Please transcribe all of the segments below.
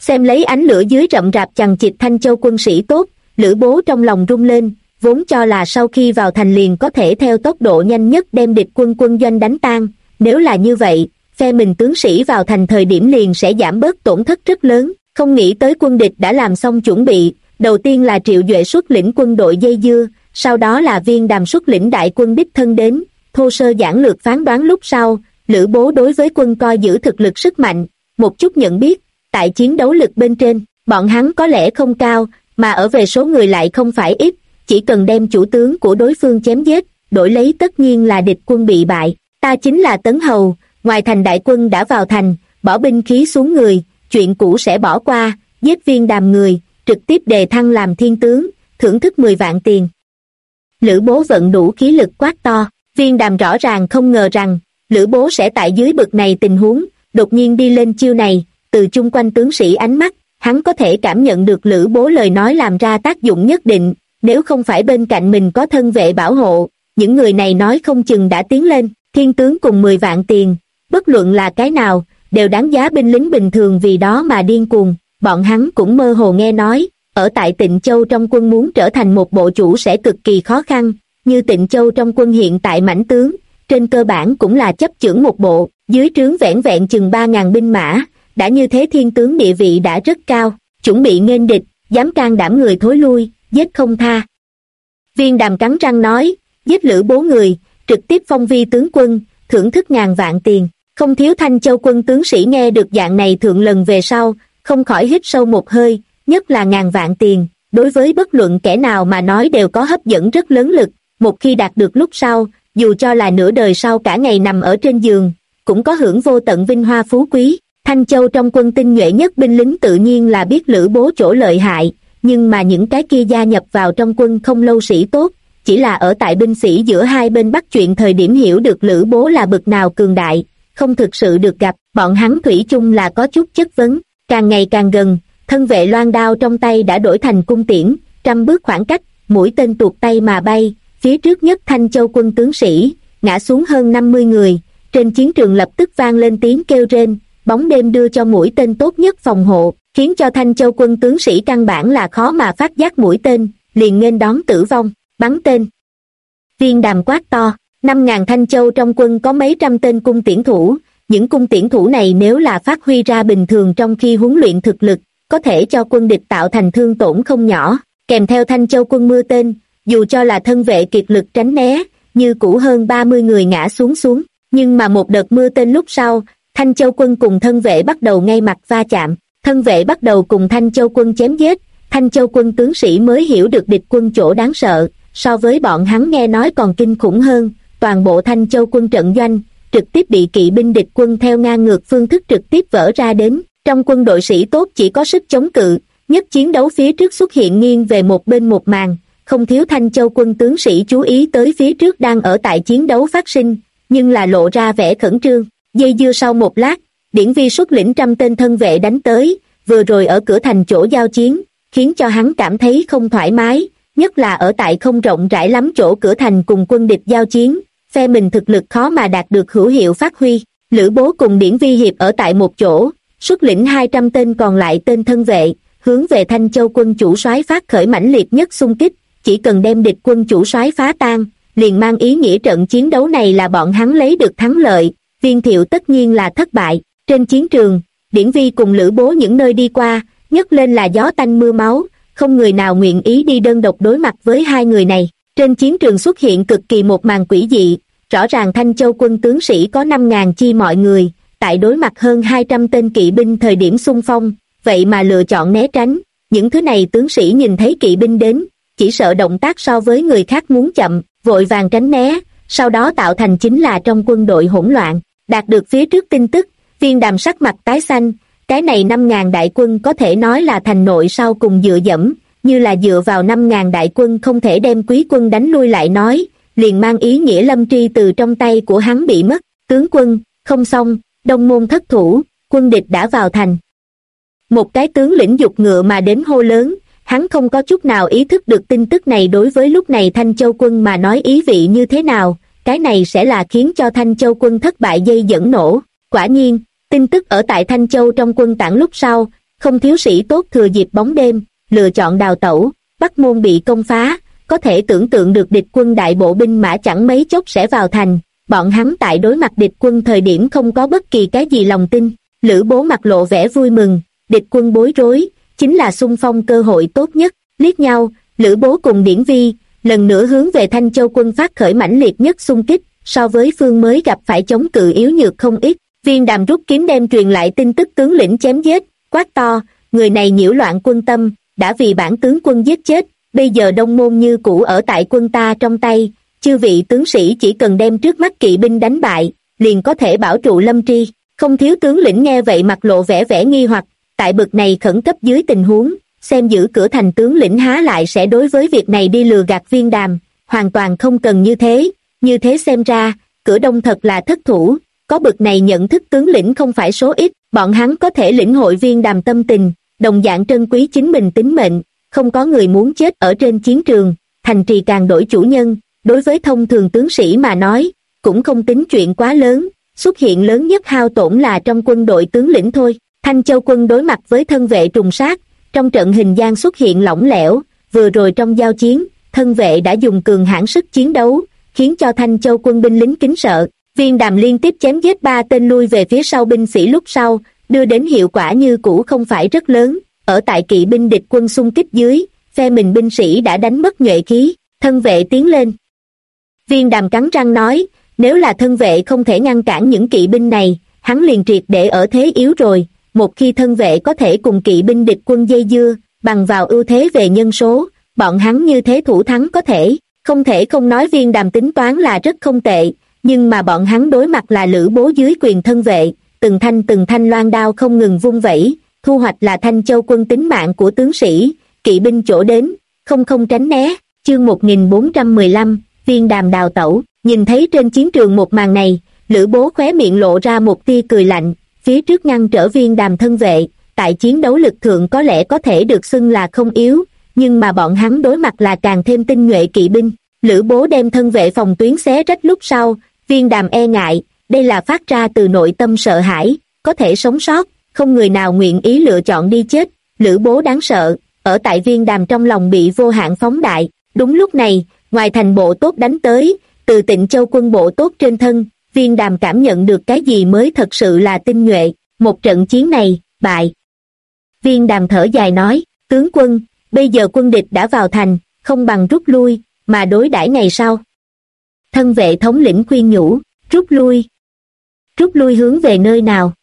Xem lấy ánh lửa dưới rậm rạp chằng chịt Thanh Châu quân sĩ tốt, Lữ Bố trong lòng rung lên, vốn cho là sau khi vào thành liền có thể theo tốc độ nhanh nhất đem địch quân quân doanh đánh tan. Nếu là như vậy, phe mình tướng sĩ vào thành thời điểm liền sẽ giảm bớt tổn thất rất lớn. Không nghĩ tới quân địch đã làm xong chuẩn bị, đầu tiên là Triệu Duệ xuất lĩnh quân đội dây dưa, sau đó là Viên Đàm xuất lĩnh đại quân đích thân đến. Thô sơ giản lược phán đoán lúc sau, Lữ Bố đối với quân coi giữ thực lực sức mạnh, một chút nhận biết, tại chiến đấu lực bên trên, bọn hắn có lẽ không cao, mà ở về số người lại không phải ít, chỉ cần đem chủ tướng của đối phương chém giết, đổi lấy tất nhiên là địch quân bị bại. Ta chính là Tấn Hầu, ngoài thành đại quân đã vào thành, bỏ binh khí xuống người, chuyện cũ sẽ bỏ qua, giết Viên Đàm người, trực tiếp đề thăng làm thiên tướng, thưởng thức 10 vạn tiền. Lữ Bố vận đủ khí lực quát to. Viên Đàm rõ ràng không ngờ rằng Lữ Bố sẽ tại dưới bực này tình huống đột nhiên đi lên chiêu này. Từ chung quanh tướng sĩ ánh mắt, hắn có thể cảm nhận được Lữ Bố lời nói làm ra tác dụng nhất định. Nếu không phải bên cạnh mình có thân vệ bảo hộ, những người này nói không chừng đã tiến lên. Thiên tướng cùng 10 vạn tiền, bất luận là cái nào, đều đáng giá binh lính bình thường vì đó mà điên cuồng. Bọn hắn cũng mơ hồ nghe nói, ở tại Tịnh Châu trong quân muốn trở thành một bộ chủ sẽ cực kỳ khó khăn. Như Tịnh Châu trong quân hiện tại mãnh tướng, trên cơ bản cũng là chấp chưởng một bộ, dưới trướng vẻn vẹn chừng 3.000 binh mã, đã như thế thiên tướng địa vị đã rất cao, chuẩn bị nghênh địch, dám can đảm người thối lui, giết không tha. Viên Đàm cắn răng nói, giết Lữ Bố người, trực tiếp phong vi tướng quân, thưởng thức ngàn vạn tiền. Không thiếu Thanh Châu quân tướng sĩ nghe được dạng này thượng lần về sau, không khỏi hít sâu một hơi, nhất là ngàn vạn tiền, đối với bất luận kẻ nào mà nói đều có hấp dẫn rất lớn lực. Một khi đạt được lúc sau, dù cho là nửa đời sau cả ngày nằm ở trên giường, cũng có hưởng vô tận vinh hoa phú quý. Thanh Châu trong quân tinh nhuệ nhất binh lính tự nhiên là biết Lữ Bố chỗ lợi hại, nhưng mà những cái kia gia nhập vào trong quân không lâu sĩ tốt, chỉ là ở tại binh sĩ giữa hai bên bắt chuyện thời điểm hiểu được Lữ Bố là bực nào cường đại, không thực sự được gặp, bọn hắn thủy chung là có chút chất vấn. Càng ngày càng gần, thân vệ loan đao trong tay đã đổi thành cung tiễn, 100 bước khoảng cách, mũi tên tuột tay mà bay. Phía trước nhất Thanh Châu quân tướng sĩ, ngã xuống hơn 50 người, trên chiến trường lập tức vang lên tiếng kêu rên, bóng đêm đưa cho mũi tên tốt nhất phòng hộ, khiến cho Thanh Châu quân tướng sĩ căn bản là khó mà phát giác mũi tên, liền nghênh đón tử vong, bắn tên. Viên Đàm quát to, 5.000 Thanh Châu trong quân có mấy trăm tên cung tiễn thủ, những cung tiễn thủ này nếu là phát huy ra bình thường trong khi huấn luyện thực lực, có thể cho quân địch tạo thành thương tổn không nhỏ, kèm theo Thanh Châu quân mưa tên. Dù cho là thân vệ kiệt lực tránh né, như cũ hơn 30 người ngã xuống, nhưng mà một đợt mưa tên lúc sau, Thanh Châu quân cùng thân vệ bắt đầu ngay mặt va chạm, thân vệ bắt đầu cùng Thanh Châu quân chém giết, Thanh Châu quân tướng sĩ mới hiểu được địch quân chỗ đáng sợ, so với bọn hắn nghe nói còn kinh khủng hơn. Toàn bộ Thanh Châu quân trận doanh, trực tiếp bị kỵ binh địch quân theo ngang ngược phương thức trực tiếp vỡ ra đến, trong quân đội sĩ tốt chỉ có sức chống cự, nhất chiến đấu phía trước xuất hiện nghiêng về một bên một màn. Không thiếu Thanh Châu quân tướng sĩ chú ý tới phía trước đang ở tại chiến đấu phát sinh, nhưng là lộ ra vẻ khẩn trương. Dây dưa sau một lát, Điển Vi xuất lĩnh 100 tên thân vệ đánh tới, vừa rồi ở cửa thành chỗ giao chiến, khiến cho hắn cảm thấy không thoải mái, nhất là ở tại không rộng rãi lắm chỗ cửa thành cùng quân địch giao chiến, phe mình thực lực khó mà đạt được hữu hiệu phát huy. Lữ Bố cùng Điển Vi hiệp ở tại một chỗ, xuất lĩnh 200 tên còn lại tên thân vệ, hướng về Thanh Châu quân chủ soái phát khởi mãnh liệt nhất xung kích. Chỉ cần đem địch quân chủ soái phá tan, liền mang ý nghĩa trận chiến đấu này là bọn hắn lấy được thắng lợi, Viên Thiệu tất nhiên là thất bại. Trên chiến trường, Điển Vi cùng Lữ Bố những nơi đi qua, nhấc lên là gió tanh mưa máu, không người nào nguyện ý đi đơn độc đối mặt với hai người này. Trên chiến trường xuất hiện cực kỳ một màn quỷ dị, rõ ràng Thanh Châu quân tướng sĩ có 5.000 chi mọi người, tại đối mặt hơn 200 tên kỵ binh thời điểm xung phong, vậy mà lựa chọn né tránh. Những thứ này tướng sĩ nhìn thấy kỵ binh đến, chỉ sợ động tác so với người khác muốn chậm, vội vàng tránh né, sau đó tạo thành chính là trong quân đội hỗn loạn. Đạt được phía trước tin tức, Viên Đàm sắc mặt tái xanh, cái này 5.000 đại quân có thể nói là thành nội sau cùng dựa dẫm, như là dựa vào 5.000 đại quân không thể đem quý quân đánh lui lại nói, liền mang ý nghĩa Lâm Tri từ trong tay của hắn bị mất. Tướng quân, không xong, Đông Môn thất thủ, quân địch đã vào thành. Một cái tướng lĩnh giục ngựa mà đến hô lớn, hắn không có chút nào ý thức được tin tức này đối với lúc này Thanh Châu quân mà nói ý vị như thế nào, cái này sẽ là khiến cho Thanh Châu quân thất bại dây dẫn nổ. Quả nhiên, tin tức ở tại Thanh Châu trong quân tản lúc sau, không thiếu sĩ tốt thừa dịp bóng đêm, lựa chọn đào tẩu, Bắc Môn bị công phá, có thể tưởng tượng được địch quân đại bộ binh mã chẳng mấy chốc sẽ vào thành, bọn hắn tại đối mặt địch quân thời điểm không có bất kỳ cái gì lòng tin. Lữ Bố mặt lộ vẻ vui mừng, địch quân bối rối, chính là xung phong cơ hội tốt nhất. Liếc nhau, Lữ Bố cùng Điển Vi lần nữa hướng về Thanh Châu quân phát khởi mãnh liệt nhất xung kích, so với phương mới gặp phải chống cự yếu nhược không ít. Viên Đàm rút kiếm đem truyền lại tin tức tướng lĩnh chém giết, quát to, người này nhiễu loạn quân tâm, đã vì bản tướng quân giết chết, bây giờ Đông Môn như cũ ở tại quân ta trong tay, chư vị tướng sĩ chỉ cần đem trước mắt kỵ binh đánh bại, liền có thể bảo trụ Lâm Tri. Không thiếu tướng lĩnh nghe vậy mặt lộ vẻ nghi hoặc, tại bực này khẩn cấp dưới tình huống, xem giữ cửa thành tướng lĩnh há lại sẽ đối với việc này đi lừa gạt Viên Đàm, hoàn toàn không cần như thế xem ra, cửa Đông thật là thất thủ, có bực này nhận thức tướng lĩnh không phải số ít, bọn hắn có thể lĩnh hội Viên Đàm tâm tình, đồng dạng trân quý chính mình tính mệnh, không có người muốn chết ở trên chiến trường, thành trì càng đổi chủ nhân, đối với thông thường tướng sĩ mà nói, cũng không tính chuyện quá lớn, xuất hiện lớn nhất hao tổn là trong quân đội tướng lĩnh thôi. Thanh Châu quân đối mặt với thân vệ trùng sát, trong trận hình gian xuất hiện lỏng lẻo, vừa rồi trong giao chiến, thân vệ đã dùng cường hãn sức chiến đấu, khiến cho Thanh Châu quân binh lính kính sợ. Viên Đàm liên tiếp chém giết 3 tên lui về phía sau binh sĩ lúc sau, đưa đến hiệu quả như cũ không phải rất lớn, ở tại kỵ binh địch quân xung kích dưới, phe mình binh sĩ đã đánh mất nhuệ khí, thân vệ tiến lên. Viên Đàm cắn răng nói, nếu là thân vệ không thể ngăn cản những kỵ binh này, hắn liền triệt để ở thế yếu rồi, một khi thân vệ có thể cùng kỵ binh địch quân dây dưa, bằng vào ưu thế về nhân số, bọn hắn như thế thủ thắng có thể, không thể không nói Viên Đàm tính toán là rất không tệ, nhưng mà bọn hắn đối mặt là Lữ Bố dưới quyền thân vệ, từng thanh loan đao không ngừng vung vẩy, thu hoạch là Thanh Châu quân tính mạng của tướng sĩ, kỵ binh chỗ đến, không tránh né. Chương 1415, Viên Đàm đào tẩu. Nhìn thấy trên chiến trường một màn này, Lữ Bố khóe miệng lộ ra một tia cười lạnh, phía trước ngăn trở Viên Đàm thân vệ, tại chiến đấu lực thượng có lẽ có thể được xưng là không yếu, nhưng mà bọn hắn đối mặt là càng thêm tinh nhuệ kỵ binh. Lữ Bố đem thân vệ phòng tuyến xé rách lúc sau, Viên Đàm e ngại, đây là phát ra từ nội tâm sợ hãi, có thể sống sót, không người nào nguyện ý lựa chọn đi chết. Lữ Bố đáng sợ, ở tại Viên Đàm trong lòng bị vô hạn phóng đại. Đúng lúc này, ngoài thành bộ tốt đánh tới, từ Tịnh Châu quân bộ tốt trên thân, Viên Đàm cảm nhận được cái gì mới thật sự là tinh nhuệ. Một trận chiến này, bại. Viên Đàm thở dài nói, tướng quân, bây giờ quân địch đã vào thành, không bằng rút lui, mà đối đãi ngày sau. Thân vệ thống lĩnh khuyên nhủ, rút lui hướng về nơi nào?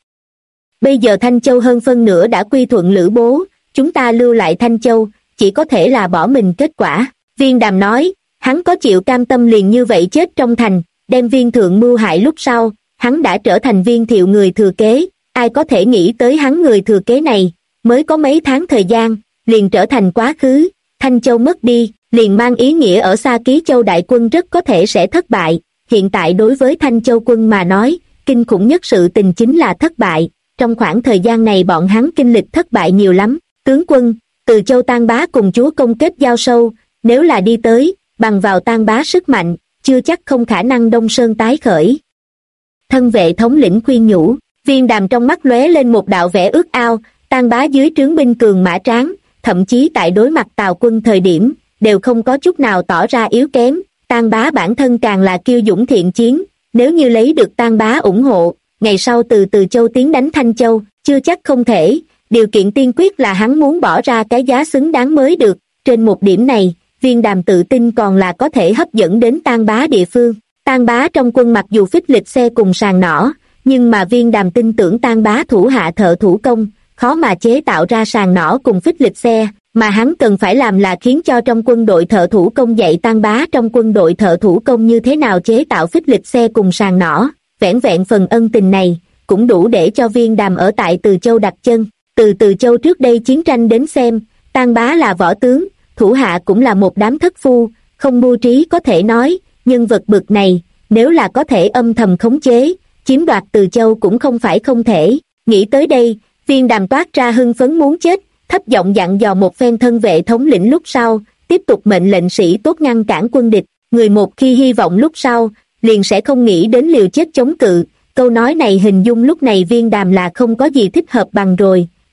Bây giờ Thanh Châu hơn phân nửa đã quy thuận Lữ Bố, chúng ta lưu lại Thanh Châu, chỉ có thể là bỏ mình kết quả. Viên Đàm nói, hắn có chịu cam tâm liền như vậy chết trong thành, đem Viên thượng mưu hại lúc sau, hắn đã trở thành Viên Thiệu người thừa kế, ai có thể nghĩ tới hắn người thừa kế này, mới có mấy tháng thời gian, liền trở thành quá khứ, Thanh Châu mất đi, liền mang ý nghĩa ở xa Ký Châu đại quân rất có thể sẽ thất bại. Hiện tại đối với Thanh Châu quân mà nói, kinh khủng nhất sự tình chính là thất bại, trong khoảng thời gian này bọn hắn kinh lịch thất bại nhiều lắm. Tướng quân, Từ Châu Tang Bá cùng chúa công kết giao sâu, nếu là đi tới, bằng vào Tang Bá sức mạnh, chưa chắc không khả năng Đông Sơn tái khởi. Thân vệ thống lĩnh khuyên nhủ. Viên Đàm trong mắt lóe lên một đạo vẻ ước ao, Tang Bá dưới trướng binh cường mã tráng, thậm chí tại đối mặt Tào quân thời điểm, đều không có chút nào tỏ ra yếu kém. Tang Bá bản thân càng là kiêu dũng thiện chiến, nếu như lấy được Tang Bá ủng hộ, ngày sau từ Từ Châu tiến đánh Thanh Châu, chưa chắc không thể, điều kiện tiên quyết là hắn muốn bỏ ra cái giá xứng đáng mới được. Trên một điểm này, Viên Đàm tự tin còn là có thể hấp dẫn đến Tang Bá địa phương. Tang Bá trong quân mặc dù phích lịch xe cùng sàng nỏ, nhưng mà Viên Đàm tin tưởng Tang Bá thủ hạ thợ thủ công, khó mà chế tạo ra sàng nỏ cùng phích lịch xe, mà hắn cần phải làm là khiến cho trong quân đội thợ thủ công dạy Tang Bá trong quân đội thợ thủ công như thế nào chế tạo phích lịch xe cùng sàng nỏ. Vẻn vẹn phần ân tình này, cũng đủ để cho Viên Đàm ở tại Từ Châu đặt chân. Từ Từ Châu trước đây chiến tranh đến xem, Tang Bá là võ tướng, thủ hạ cũng là một đám thất phu, không mưu trí có thể nói, nhân vật bực này, nếu là có thể âm thầm khống chế, chiếm đoạt Từ Châu cũng không phải không thể. Nghĩ tới đây, Viên Đàm toát ra hưng phấn muốn chết, thấp giọng dặn dò một phen thân vệ thống lĩnh lúc sau, tiếp tục mệnh lệnh sĩ tốt ngăn cản quân địch. Người một khi hy vọng lúc sau, liền sẽ không nghĩ đến liều chết chống cự. Câu nói này hình dung lúc này Viên Đàm là không có gì thích hợp bằng rồi.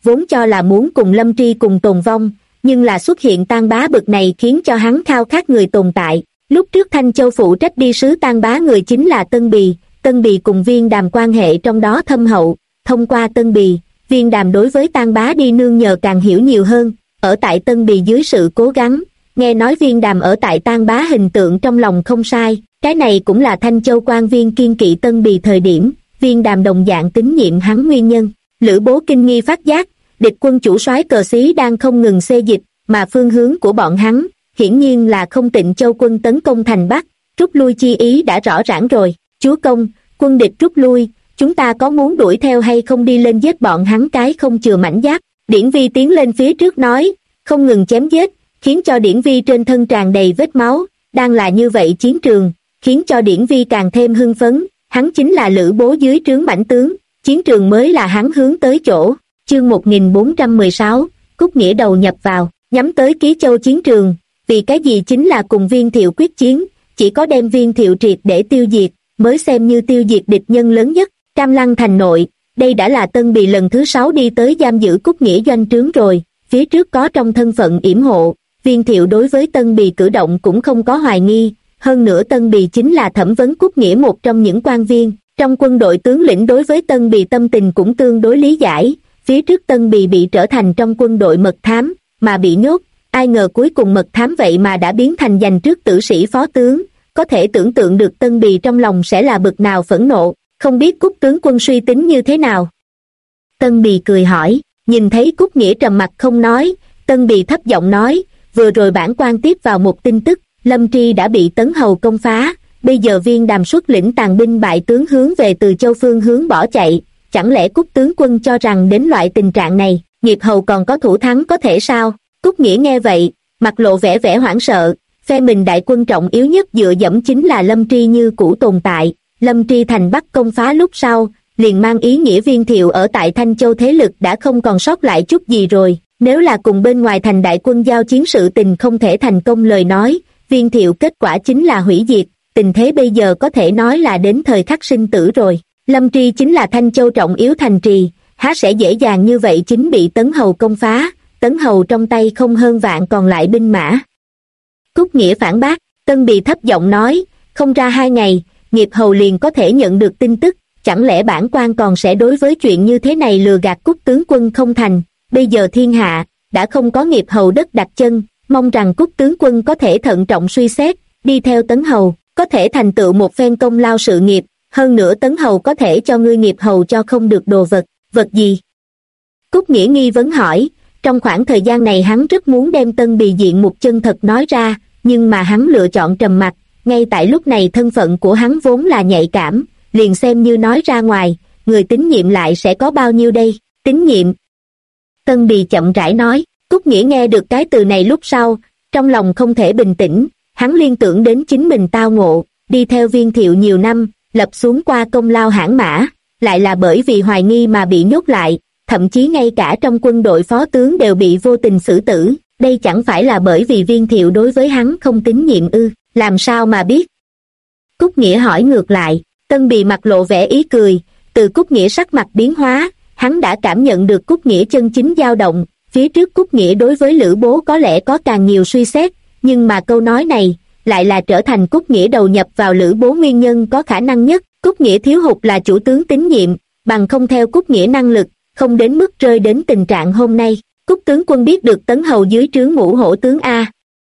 vốn cho là muốn cùng Lâm Tri cùng tồn vong, nhưng là xuất hiện Tang Bá bực này khiến cho hắn khao khát người tồn tại. Lúc trước Thanh Châu phụ trách đi sứ Tang Bá người chính là Tân Bì cùng Viên Đàm quan hệ trong đó thâm hậu, thông qua Tân Bì, Viên Đàm đối với Tang Bá đi nương nhờ càng hiểu nhiều hơn, ở tại Tân Bì dưới sự cố gắng, nghe nói Viên Đàm ở tại Tang Bá hình tượng trong lòng không sai, cái này cũng là Thanh Châu quan viên kiên kỵ Tân Bì thời điểm, Viên Đàm đồng dạng tín nhiệm hắn nguyên nhân. Lữ Bố kinh nghi phát giác, địch quân chủ soái cờ xí đang không ngừng xê dịch, mà phương hướng của bọn hắn, hiển nhiên là không Tịnh Châu quân tấn công thành Bắc, rút lui chi ý đã rõ ràng rồi. Chúa công, quân địch rút lui, chúng ta có muốn đuổi theo hay không đi lên giết bọn hắn cái không chừa mảnh giáp? Điển Vi tiến lên phía trước nói, không ngừng chém giết, khiến cho Điển Vi trên thân tràn đầy vết máu, đang là như vậy chiến trường, khiến cho Điển Vi càng thêm hưng phấn, hắn chính là Lữ Bố dưới trướng mãnh tướng, chiến trường mới là hắn hướng tới chỗ. Chương 1416, Cúc Nghĩa đầu nhập vào, nhắm tới Ký Châu chiến trường, vì cái gì chính là cùng Viên Thiệu quyết chiến, chỉ có đem Viên Thiệu triệt để tiêu diệt, mới xem như tiêu diệt địch nhân lớn nhất. Cam Lăng thành nội, đây đã là Tân Bì lần thứ 6 đi tới giam giữ Cúc Nghĩa doanh trướng rồi, phía trước có trong thân phận yểm hộ, Viên Thiệu đối với Tân Bì cử động cũng không có hoài nghi, hơn nữa Tân Bì chính là thẩm vấn Cúc Nghĩa một trong những quan viên, trong quân đội tướng lĩnh đối với Tân Bì tâm tình cũng tương đối lý giải, phía trước Tân Bì bị trở thành trong quân đội mật thám, mà bị nhốt, ai ngờ cuối cùng mật thám vậy mà đã biến thành giành trước tử sĩ phó tướng, có thể tưởng tượng được Tân Bì trong lòng sẽ là bực nào phẫn nộ, không biết Cúc tướng quân suy tính như thế nào. Tân Bì cười hỏi, nhìn thấy Cúc Nghĩa trầm mặt không nói, Tân Bì thấp giọng nói, vừa rồi bản quan tiếp vào một tin tức, Lâm Tri đã bị Tấn Hầu công phá, bây giờ Viên Đàm xuất lĩnh tàn binh bại tướng hướng về Từ Châu phương hướng bỏ chạy, chẳng lẽ Cúc tướng quân cho rằng đến loại tình trạng này, Nghiệp Hầu còn có thủ thắng có thể sao? Cúc Nghĩa nghe vậy, mặt lộ vẻ hoảng sợ, phe mình đại quân trọng yếu nhất dựa dẫm chính là Lâm Tri như cũ tồn tại, Lâm Tri thành Bắc công phá lúc sau, liền mang ý nghĩa Viên Thiệu ở tại Thanh Châu thế lực đã không còn sót lại chút gì rồi, nếu là cùng bên ngoài thành đại quân giao chiến sự tình không thể thành công lời nói, Viên Thiệu kết quả chính là hủy diệt, tình thế bây giờ có thể nói là đến thời khắc sinh tử rồi. Lâm Tri chính là Thanh Châu trọng yếu thành trì, há sẽ dễ dàng như vậy chính bị Tấn Hầu công phá, Tấn Hầu trong tay không hơn vạn còn lại binh mã. Cúc Nghĩa phản bác, Tân Bì thấp giọng nói, không ra 2 ngày, Nghiệp Hầu liền có thể nhận được tin tức, chẳng lẽ bản quan còn sẽ đối với chuyện như thế này lừa gạt Cúc tướng quân không thành, bây giờ thiên hạ, đã không có Nghiệp Hầu đất đặt chân, mong rằng Cúc tướng quân có thể thận trọng suy xét, đi theo Tấn Hầu, có thể thành tựu một phen công lao sự nghiệp, hơn nữa Tấn Hầu có thể cho ngươi Nghiệp Hầu cho không được đồ vật, vật gì? Cúc Nghĩa nghi vấn hỏi, trong khoảng thời gian này hắn rất muốn đem Tân Bì diện một chân thật nói ra, nhưng mà hắn lựa chọn trầm mặc, ngay tại lúc này thân phận của hắn vốn là nhạy cảm, liền xem như nói ra ngoài, người tín nhiệm lại sẽ có bao nhiêu đây, tín nhiệm. Tân Bì chậm rãi nói, Cúc Nghĩa nghe được cái từ này lúc sau, trong lòng không thể bình tĩnh, hắn liên tưởng đến chính mình tao ngộ, đi theo Viên Thiệu nhiều năm, lập xuống qua công lao hãn mã, lại là bởi vì hoài nghi mà bị nhốt lại, thậm chí ngay cả trong quân đội phó tướng đều bị vô tình xử tử, đây chẳng phải là bởi vì Viên Thiệu đối với hắn không tín nhiệm ư, làm sao mà biết? Cúc Nghĩa hỏi ngược lại, Tân Bì mặt lộ vẻ ý cười, từ Cúc Nghĩa sắc mặt biến hóa, hắn đã cảm nhận được Cúc Nghĩa chân chính dao động, phía trước Cúc Nghĩa đối với Lữ Bố có lẽ có càng nhiều suy xét, nhưng mà câu nói này, lại là trở thành Cúc Nghĩa đầu nhập vào Lữ Bố nguyên nhân có khả năng nhất, Cúc Nghĩa thiếu hụt là chủ tướng tín nhiệm, bằng không theo Cúc Nghĩa năng lực, không đến mức rơi đến tình trạng hôm nay. Cúc tướng quân biết được Tấn Hầu dưới trướng Ngũ Hổ tướng A.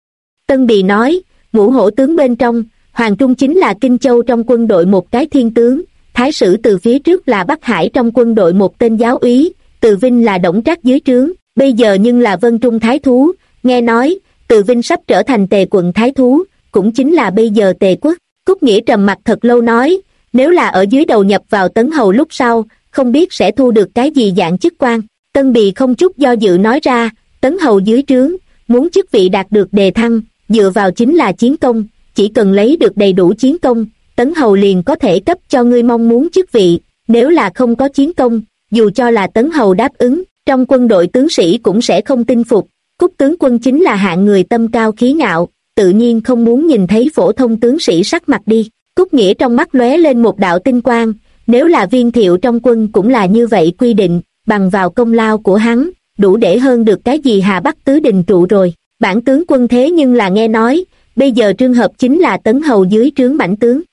Tân Bì nói, Ngũ Hổ tướng bên trong, Hoàng Trung chính là Kinh Châu trong quân đội một cái thiên tướng, Thái Sử từ phía trước là Bắc Hải trong quân đội một tên giáo úy, Từ Vinh là Đổng Trác dưới trướng, bây giờ nhưng là Vân Trung Thái Thú, nghe nói, Từ Vinh sắp trở thành Tề quận Thái Thú, cũng chính là bây giờ Tề quốc. Cúc Nghĩa trầm mặt thật lâu nói, nếu là ở dưới đầu nhập vào Tấn Hầu lúc sau, không biết sẽ thu được cái gì dạng chức quan. Tân Bì không chút do dự nói ra, Tấn Hầu dưới trướng, muốn chức vị đạt được đề thăng, dựa vào chính là chiến công, chỉ cần lấy được đầy đủ chiến công, Tấn Hầu liền có thể cấp cho ngươi mong muốn chức vị, nếu là không có chiến công, dù cho là Tấn Hầu đáp ứng, trong quân đội tướng sĩ cũng sẽ không tin phục. Cúc tướng quân chính là hạng người tâm cao khí ngạo, tự nhiên không muốn nhìn thấy phổ thông tướng sĩ sắc mặt đi. Cúc Nghĩa trong mắt lóe lên một đạo tinh quang, nếu là Viên Thiệu trong quân cũng là như vậy quy định, bằng vào công lao của hắn, đủ để hơn được cái gì Hà Bắc tứ đình trụ rồi. Bản tướng quân thế nhưng là nghe nói, bây giờ Trương Hợp chính là tấn hầu dưới trướng Bảnh tướng.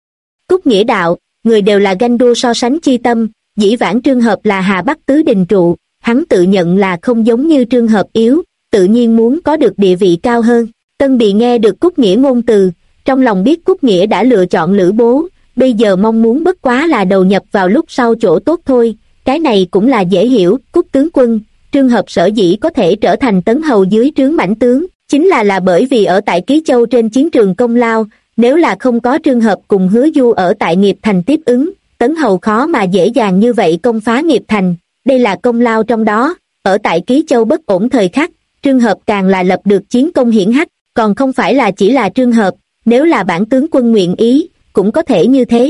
Cúc Nghĩa đạo, người đều là ganh đua so sánh chi tâm, dĩ vãng Trương Hợp là Hà Bắc tứ đình trụ, hắn tự nhận là không giống như Trương Hợp yếu, tự nhiên muốn có được địa vị cao hơn. Tân Bị nghe được Cúc Nghĩa ngôn từ, trong lòng biết Cúc Nghĩa đã lựa chọn Lữ Bố, bây giờ mong muốn bất quá là đầu nhập vào lúc sau chỗ tốt thôi, cái này cũng là dễ hiểu. Cúc tướng quân, Trương Hợp sở dĩ có thể trở thành tấn hầu dưới trướng Bảnh tướng, chính là bởi vì ở tại Ký Châu trên chiến trường công lao, nếu là không có Trương Hợp cùng Hứa Du ở tại Nghiệp Thành tiếp ứng, tấn hầu khó mà dễ dàng như vậy công phá Nghiệp Thành, đây là công lao trong đó. Ở tại Ký Châu bất ổn thời khắc, Trương Hợp càng là lập được chiến công hiển hách, còn không phải là chỉ là Trương Hợp, nếu là bản tướng quân nguyện ý, cũng có thể như thế.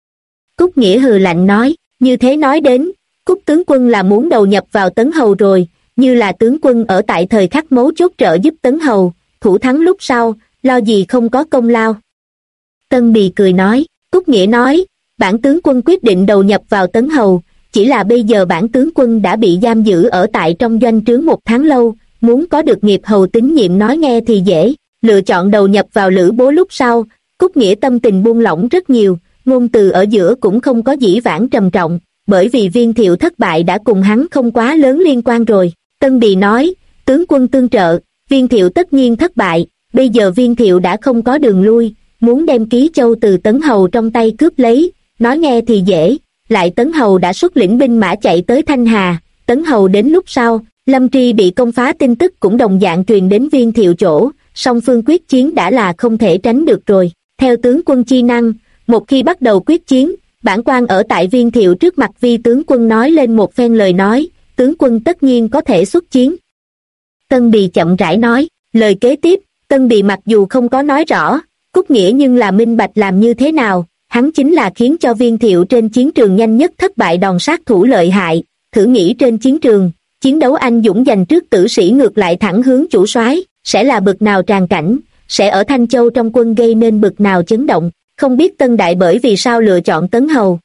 Cúc Nghĩa hừ lạnh nói, như thế nói đến, Cúc tướng quân là muốn đầu nhập vào tấn hầu rồi, như là tướng quân ở tại thời khắc mấu chốt trợ giúp tấn hầu, thủ thắng lúc sau, lo gì không có công lao. Tân Bì cười nói, Cúc Nghĩa nói, bản tướng quân quyết định đầu nhập vào tấn hầu, chỉ là bây giờ bản tướng quân đã bị giam giữ ở tại trong doanh trướng 1 tháng lâu, muốn có được nghiệp hầu tín nhiệm nói nghe thì dễ, lựa chọn đầu nhập vào Lữ Bố lúc sau, Cúc Nghĩa tâm tình buông lỏng rất nhiều, ngôn từ ở giữa cũng không có dĩ vãng trầm trọng, bởi vì Viên Thiệu thất bại đã cùng hắn không quá lớn liên quan rồi. Tân Bì nói, tướng quân tương trợ, Viên Thiệu tất nhiên thất bại, bây giờ Viên Thiệu đã không có đường lui, muốn đem Ký Châu từ tấn hầu trong tay cướp lấy, nói nghe thì dễ, lại tấn hầu đã xuất lĩnh binh mã chạy tới Thanh Hà, tấn hầu đến lúc sau, Lâm Tri bị công phá tin tức cũng đồng dạng truyền đến Viên Thiệu chỗ, song phương quyết chiến đã là không thể tránh được rồi. Theo tướng quân chi năng, một khi bắt đầu quyết chiến, bản quan ở tại Viên Thiệu trước mặt Vi tướng quân nói lên một phen lời nói, tướng quân tất nhiên có thể xuất chiến. Tân Bì chậm rãi nói, lời kế tiếp, Tân Bì mặc dù không có nói rõ, Cúc Nghĩa nhưng là minh bạch làm như thế nào, hắn chính là khiến cho Viên Thiệu trên chiến trường nhanh nhất thất bại đòn sát thủ lợi hại, thử nghĩ trên chiến trường, chiến đấu anh dũng giành trước tử sĩ ngược lại thẳng hướng chủ soái, sẽ là bực nào tràn cảnh, sẽ ở Thanh Châu trong quân gây nên bực nào chấn động, không biết Tân Đại bởi vì sao lựa chọn tấn hầu.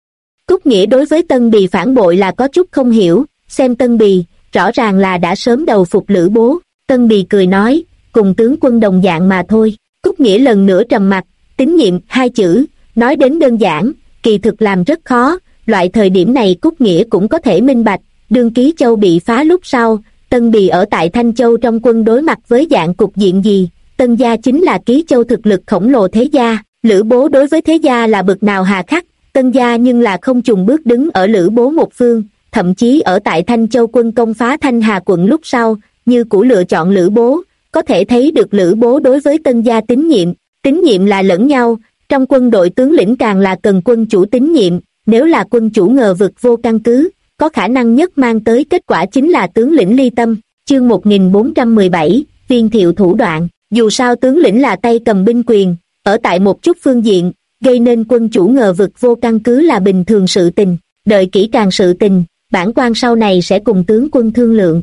Cúc Nghĩa đối với Tân Bì phản bội là có chút không hiểu, xem Tân Bì, rõ ràng là đã sớm đầu phục Lữ Bố. Tân Bì cười nói, cùng tướng quân đồng dạng mà thôi. Cúc Nghĩa lần nữa trầm mặt, tín nhiệm 2 chữ, nói đến đơn giản, kỳ thực làm rất khó, loại thời điểm này Cúc Nghĩa cũng có thể minh bạch, đương Ký Châu bị phá lúc sau, Tân Bì ở tại Thanh Châu trong quân đối mặt với dạng cục diện gì, Tân gia chính là Ký Châu thực lực khổng lồ thế gia, Lữ Bố đối với thế gia là bực nào hà khắc, Tân gia nhưng là không chùng bước đứng ở Lữ Bố một phương, thậm chí ở tại Thanh Châu quân công phá Thanh Hà quận lúc sau, như cũ lựa chọn Lữ Bố, có thể thấy được Lữ Bố đối với Tân gia tín nhiệm là lẫn nhau, trong quân đội tướng lĩnh càng là cần quân chủ tín nhiệm, nếu là quân chủ ngờ vực vô căn cứ, có khả năng nhất mang tới kết quả chính là tướng lĩnh ly tâm. Chương 1417, Viên Thiệu thủ đoạn, dù sao tướng lĩnh là tay cầm binh quyền, ở tại một chút phương diện, gây nên quân chủ ngờ vực vô căn cứ là bình thường sự tình, đợi kỹ càng sự tình, bản quan sau này sẽ cùng tướng quân thương lượng.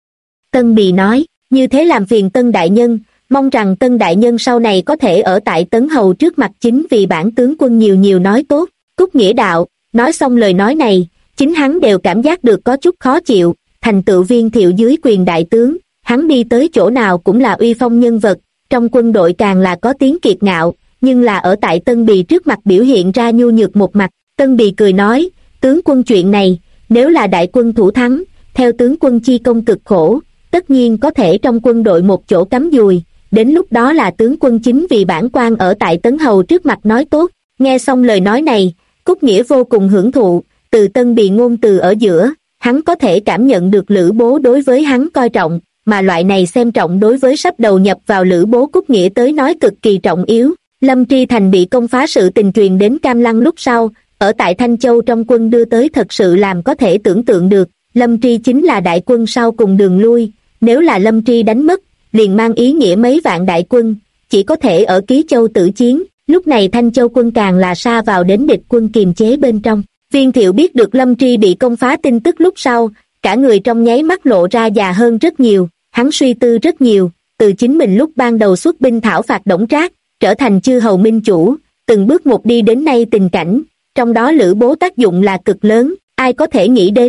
Tân Bì nói, như thế làm phiền Tân Đại Nhân, mong rằng Tân Đại Nhân sau này có thể ở tại tấn hầu trước mặt chính vì bản tướng quân nhiều nhiều nói tốt. Cúc Nghĩa đạo, nói xong lời nói này, chính hắn đều cảm giác được có chút khó chịu, thành tựu Viên Thiệu dưới quyền đại tướng, hắn đi tới chỗ nào cũng là uy phong nhân vật, trong quân đội càng là có tiếng kiệt ngạo, nhưng là ở tại Tân Bì trước mặt biểu hiện ra nhu nhược một mặt. Tân Bì cười nói, tướng quân chuyện này, nếu là đại quân thủ thắng, theo tướng quân chi công cực khổ, tất nhiên có thể trong quân đội một chỗ cắm dùi, đến lúc đó là tướng quân chính vì bản quan ở tại tấn hầu trước mặt nói tốt. Nghe xong lời nói này, Cúc Nghĩa vô cùng hưởng thụ, từ Tân Bì ngôn từ ở giữa, hắn có thể cảm nhận được Lữ Bố đối với hắn coi trọng, mà loại này xem trọng đối với sắp đầu nhập vào Lữ Bố Cúc Nghĩa tới nói cực kỳ trọng yếu. Lâm Tri Thành bị công phá sự tình truyền đến Cam Lăng lúc sau, ở tại Thanh Châu trong quân đưa tới thật sự làm có thể tưởng tượng được, Lâm Tri chính là đại quân sau cùng đường lui, nếu là Lâm Tri đánh mất, liền mang ý nghĩa mấy vạn đại quân, chỉ có thể ở Ký Châu tử chiến, lúc này Thanh Châu quân càng là sa vào đến địch quân kiềm chế bên trong. Viên Thiệu biết được Lâm Tri bị công phá tin tức lúc sau, cả người trong nháy mắt lộ ra già hơn rất nhiều, hắn suy tư rất nhiều, từ chính mình lúc ban đầu xuất binh thảo phạt Đổng Trác, trở thành chư hầu minh chủ, từng bước một đi đến nay tình cảnh, trong đó Lữ Bố tác dụng là cực lớn, ai có thể nghĩ đến,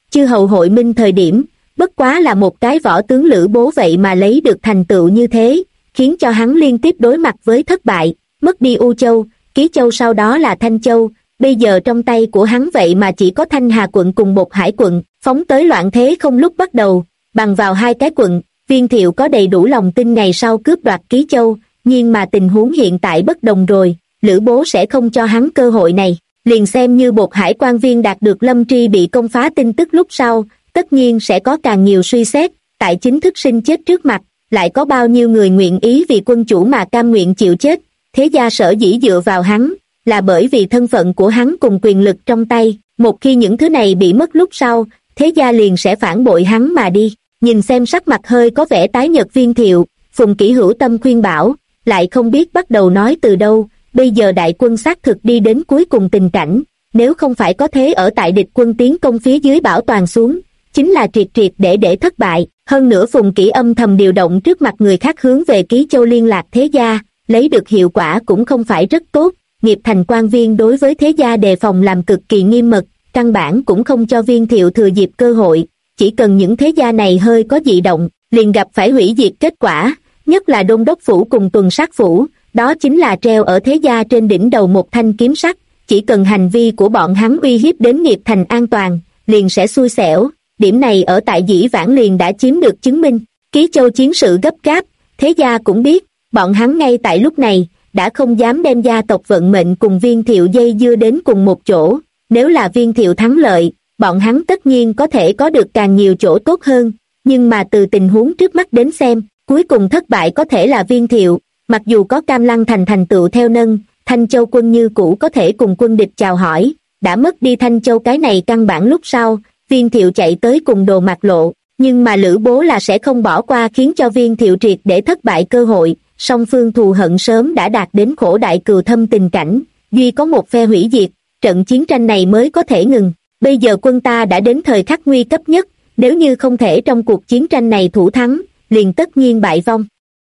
chư hầu hội minh thời điểm, bất quá là một cái võ tướng Lữ Bố vậy mà lấy được thành tựu như thế, khiến cho hắn liên tiếp đối mặt với thất bại, mất đi U Châu, Ký Châu sau đó là Thanh Châu, bây giờ trong tay của hắn vậy mà chỉ có Thanh Hà quận cùng Bột Hải quận, phóng tới loạn thế không lúc bắt đầu, bằng vào hai cái quận, Viên Thiệu có đầy đủ lòng tin ngày sau cướp đoạt Ký Châu, nhưng mà tình huống hiện tại bất đồng rồi, Lữ Bố sẽ không cho hắn cơ hội này, liền xem như Bột Hải quan viên đạt được Lâm Tri bị công phá tin tức lúc sau, tất nhiên sẽ có càng nhiều suy xét, tại chính thức sinh chết trước mặt, lại có bao nhiêu người nguyện ý vì quân chủ mà cam nguyện chịu chết, thế gia sở dĩ dựa vào hắn, là bởi vì thân phận của hắn cùng quyền lực trong tay, một khi những thứ này bị mất lúc sau, thế gia liền sẽ phản bội hắn mà đi. Nhìn xem sắc mặt hơi có vẻ tái nhợt Viên Thiệu, Phùng Kỷ hữu tâm khuyên bảo, lại không biết bắt đầu nói từ đâu, bây giờ đại quân xác thực đi đến cuối cùng tình cảnh, nếu không phải có thế ở tại địch quân tiến công phía dưới bảo toàn xuống, chính là triệt triệt để thất bại. Hơn nữa Phùng Kỷ âm thầm điều động trước mặt người khác hướng về Ký Châu liên lạc thế gia, lấy được hiệu quả cũng không phải rất tốt, nghiệp thành quan viên đối với thế gia đề phòng làm cực kỳ nghiêm mật, căn bản cũng không cho Viên Thiệu thừa dịp cơ hội, chỉ cần những thế gia này hơi có dị động, liền gặp phải hủy diệt kết quả, nhất là Đôn Đốc Phủ cùng Tuần Sát Phủ, đó chính là treo ở thế gia trên đỉnh đầu một thanh kiếm sắt, chỉ cần hành vi của bọn hắn uy hiếp đến nghiệp thành an toàn, liền sẽ xui xẻo, điểm này ở tại Dĩ Vãng liền đã chiếm được chứng minh. Ký Châu chiến sự gấp gáp, thế gia cũng biết, bọn hắn ngay tại lúc này, đã không dám đem gia tộc vận mệnh cùng Viên Thiệu dây dưa đến cùng một chỗ, nếu là Viên Thiệu thắng lợi, bọn hắn tất nhiên có thể có được càng nhiều chỗ tốt hơn, nhưng mà từ tình huống trước mắt đến xem, cuối cùng thất bại có thể là Viên Thiệu, mặc dù có Cam Lăng thành thành tựu theo nâng, Thanh Châu quân như cũ có thể cùng quân địch chào hỏi, đã mất đi Thanh Châu cái này căn bản lúc sau, Viên Thiệu chạy tới cùng Đồ Mạc Lộ, nhưng mà Lữ Bố là sẽ không bỏ qua khiến cho Viên Thiệu triệt để thất bại cơ hội, song phương thù hận sớm đã đạt đến khổ đại cừu thâm tình cảnh, duy có một phe hủy diệt, trận chiến tranh này mới có thể ngừng. Bây giờ quân ta đã đến thời khắc nguy cấp nhất, nếu như không thể trong cuộc chiến tranh này thủ thắng, liền tất nhiên bại vong.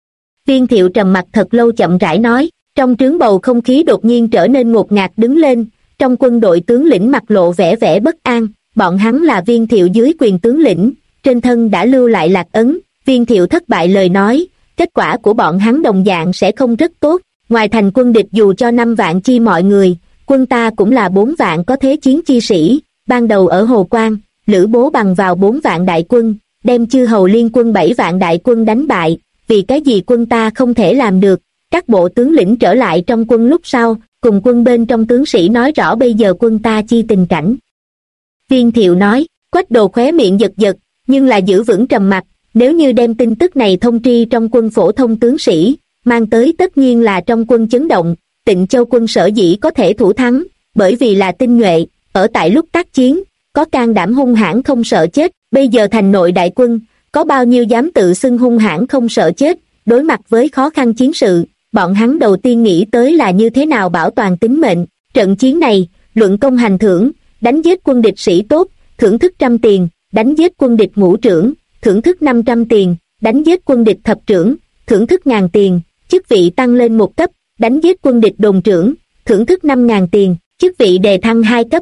Viên Thiệu trầm mặt thật lâu chậm rãi nói, trong trướng bầu không khí đột nhiên trở nên ngột ngạt đứng lên, trong quân đội tướng lĩnh mặt lộ vẻ vẻ bất an, bọn hắn là Viên Thiệu dưới quyền tướng lĩnh, trên thân đã lưu lại lạc ấn, Viên Thiệu thất bại lời nói, kết quả của bọn hắn đồng dạng sẽ không rất tốt, ngoài thành quân địch dù cho 5 vạn chi mọi người, quân ta cũng là 4 vạn có thế chiến chi sĩ, ban đầu ở Hồ Quang, Lữ Bố bằng vào 4 vạn đại quân, đem chư hầu liên quân 7 vạn đại quân đánh bại, vì cái gì quân ta không thể làm được, các bộ tướng lĩnh trở lại trong quân lúc sau, cùng quân bên trong tướng sĩ nói rõ bây giờ quân ta chi tình cảnh. Viên Thiệu nói, Quách Đồ khóe miệng giật giật, nhưng là giữ vững trầm mặc, nếu như đem tin tức này thông tri trong quân phổ thông tướng sĩ, mang tới tất nhiên là trong quân chấn động, Tịnh Châu quân sở dĩ có thể thủ thắng, bởi vì là tinh nhuệ, ở tại lúc tác chiến, có can đảm hung hãn không sợ chết, bây giờ thành nội đại quân, có bao nhiêu dám tự xưng hung hãn không sợ chết, đối mặt với khó khăn chiến sự, bọn hắn đầu tiên nghĩ tới là như thế nào bảo toàn tính mệnh, trận chiến này, luận công hành thưởng, đánh giết quân địch sĩ tốt, thưởng thức 100 tiền, đánh giết quân địch ngũ trưởng, thưởng thức 500 tiền, đánh giết quân địch thập trưởng, thưởng thức 1000 tiền, chức vị tăng lên 1 cấp, đánh giết quân địch đồn trưởng, thưởng thức 5000 tiền, chức vị đề thăng 2 cấp.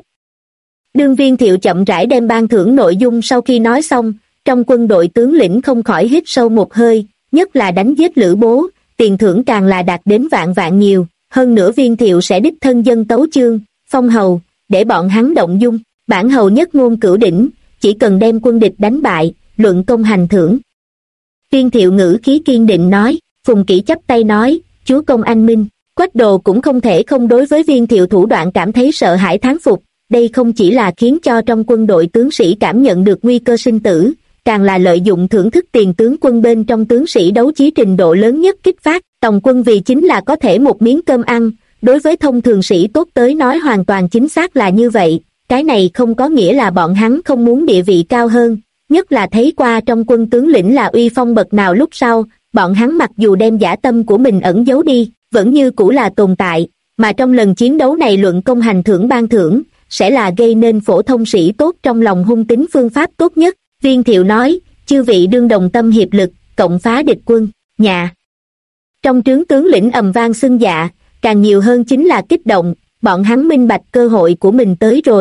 Đương Viên Thiệu chậm rãi đem ban thưởng nội dung sau khi nói xong, trong quân đội tướng lĩnh không khỏi hít sâu một hơi, nhất là đánh giết Lữ Bố, tiền thưởng càng là đạt đến vạn vạn nhiều, hơn nữa Viên Thiệu sẽ đích thân dân tấu chương, phong hầu, để bọn hắn động dung, bản hầu nhất ngôn cửu đỉnh, chỉ cần đem quân địch đánh bại, luận công hành thưởng. Viên Thiệu ngữ khí kiên định nói, Phùng Kỷ chắp tay nói, chúa công anh minh, Quách Đồ cũng không thể không đối với Viên Thiệu thủ đoạn cảm thấy sợ hãi thán phục, đây không chỉ là khiến cho trong quân đội tướng sĩ cảm nhận được nguy cơ sinh tử, càng là lợi dụng thưởng thức tiền tướng quân bên trong tướng sĩ đấu trí trình độ lớn nhất kích phát, tổng quân vì chính là có thể một miếng cơm ăn, đối với thông thường sĩ tốt tới nói hoàn toàn chính xác là như vậy, cái này không có nghĩa là bọn hắn không muốn địa vị cao hơn, nhất là thấy qua trong quân tướng lĩnh là uy phong bậc nào lúc sau, bọn hắn mặc dù đem dã tâm của mình ẩn giấu đi, vẫn như cũ là tồn tại, mà trong lần chiến đấu này luận công hành thưởng ban thưởng, sẽ là gây nên phổ thông sĩ tốt trong lòng hung tính phương pháp tốt nhất. Viên Thiệu nói, chư vị đương đồng tâm hiệp lực, cộng phá địch quân, nhà. Trong trướng tướng lĩnh ầm vang xưng dạ, càng nhiều hơn chính là kích động, bọn hắn minh bạch cơ hội của mình tới rồi,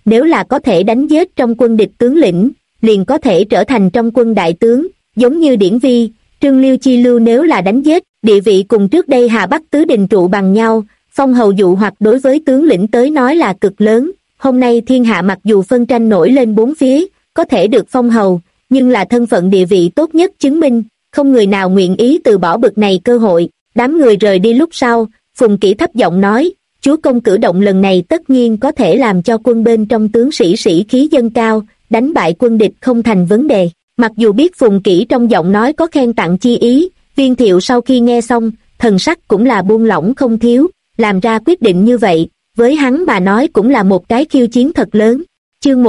nếu là có thể đánh giết trong quân địch tướng lĩnh, liền có thể trở thành trong quân đại tướng, giống như Điển Vi, Trương Liêu chi lưu nếu là đánh giết, địa vị cùng trước đây Hà Bắc tứ đình trụ bằng nhau, phong hầu dụ hoặc đối với tướng lĩnh tới nói là cực lớn. Hôm nay thiên hạ mặc dù phân tranh nổi lên bốn phía, có thể được phong hầu, nhưng là thân phận địa vị tốt nhất chứng minh, không người nào nguyện ý từ bỏ bực này cơ hội. Đám người rời đi lúc sau, Phùng Kỷ thấp giọng nói, chúa công cử động lần này tất nhiên có thể làm cho quân bên trong tướng sĩ sĩ khí dâng cao, đánh bại quân địch không thành vấn đề. Mặc dù biết Phùng Kỷ trong giọng nói có khen tặng chi ý, Viên Thiệu sau khi nghe xong, thần sắc cũng là buông lỏng không thiếu, làm ra quyết định như vậy, với hắn mà nói cũng là một cái khiêu chiến thật lớn. Chương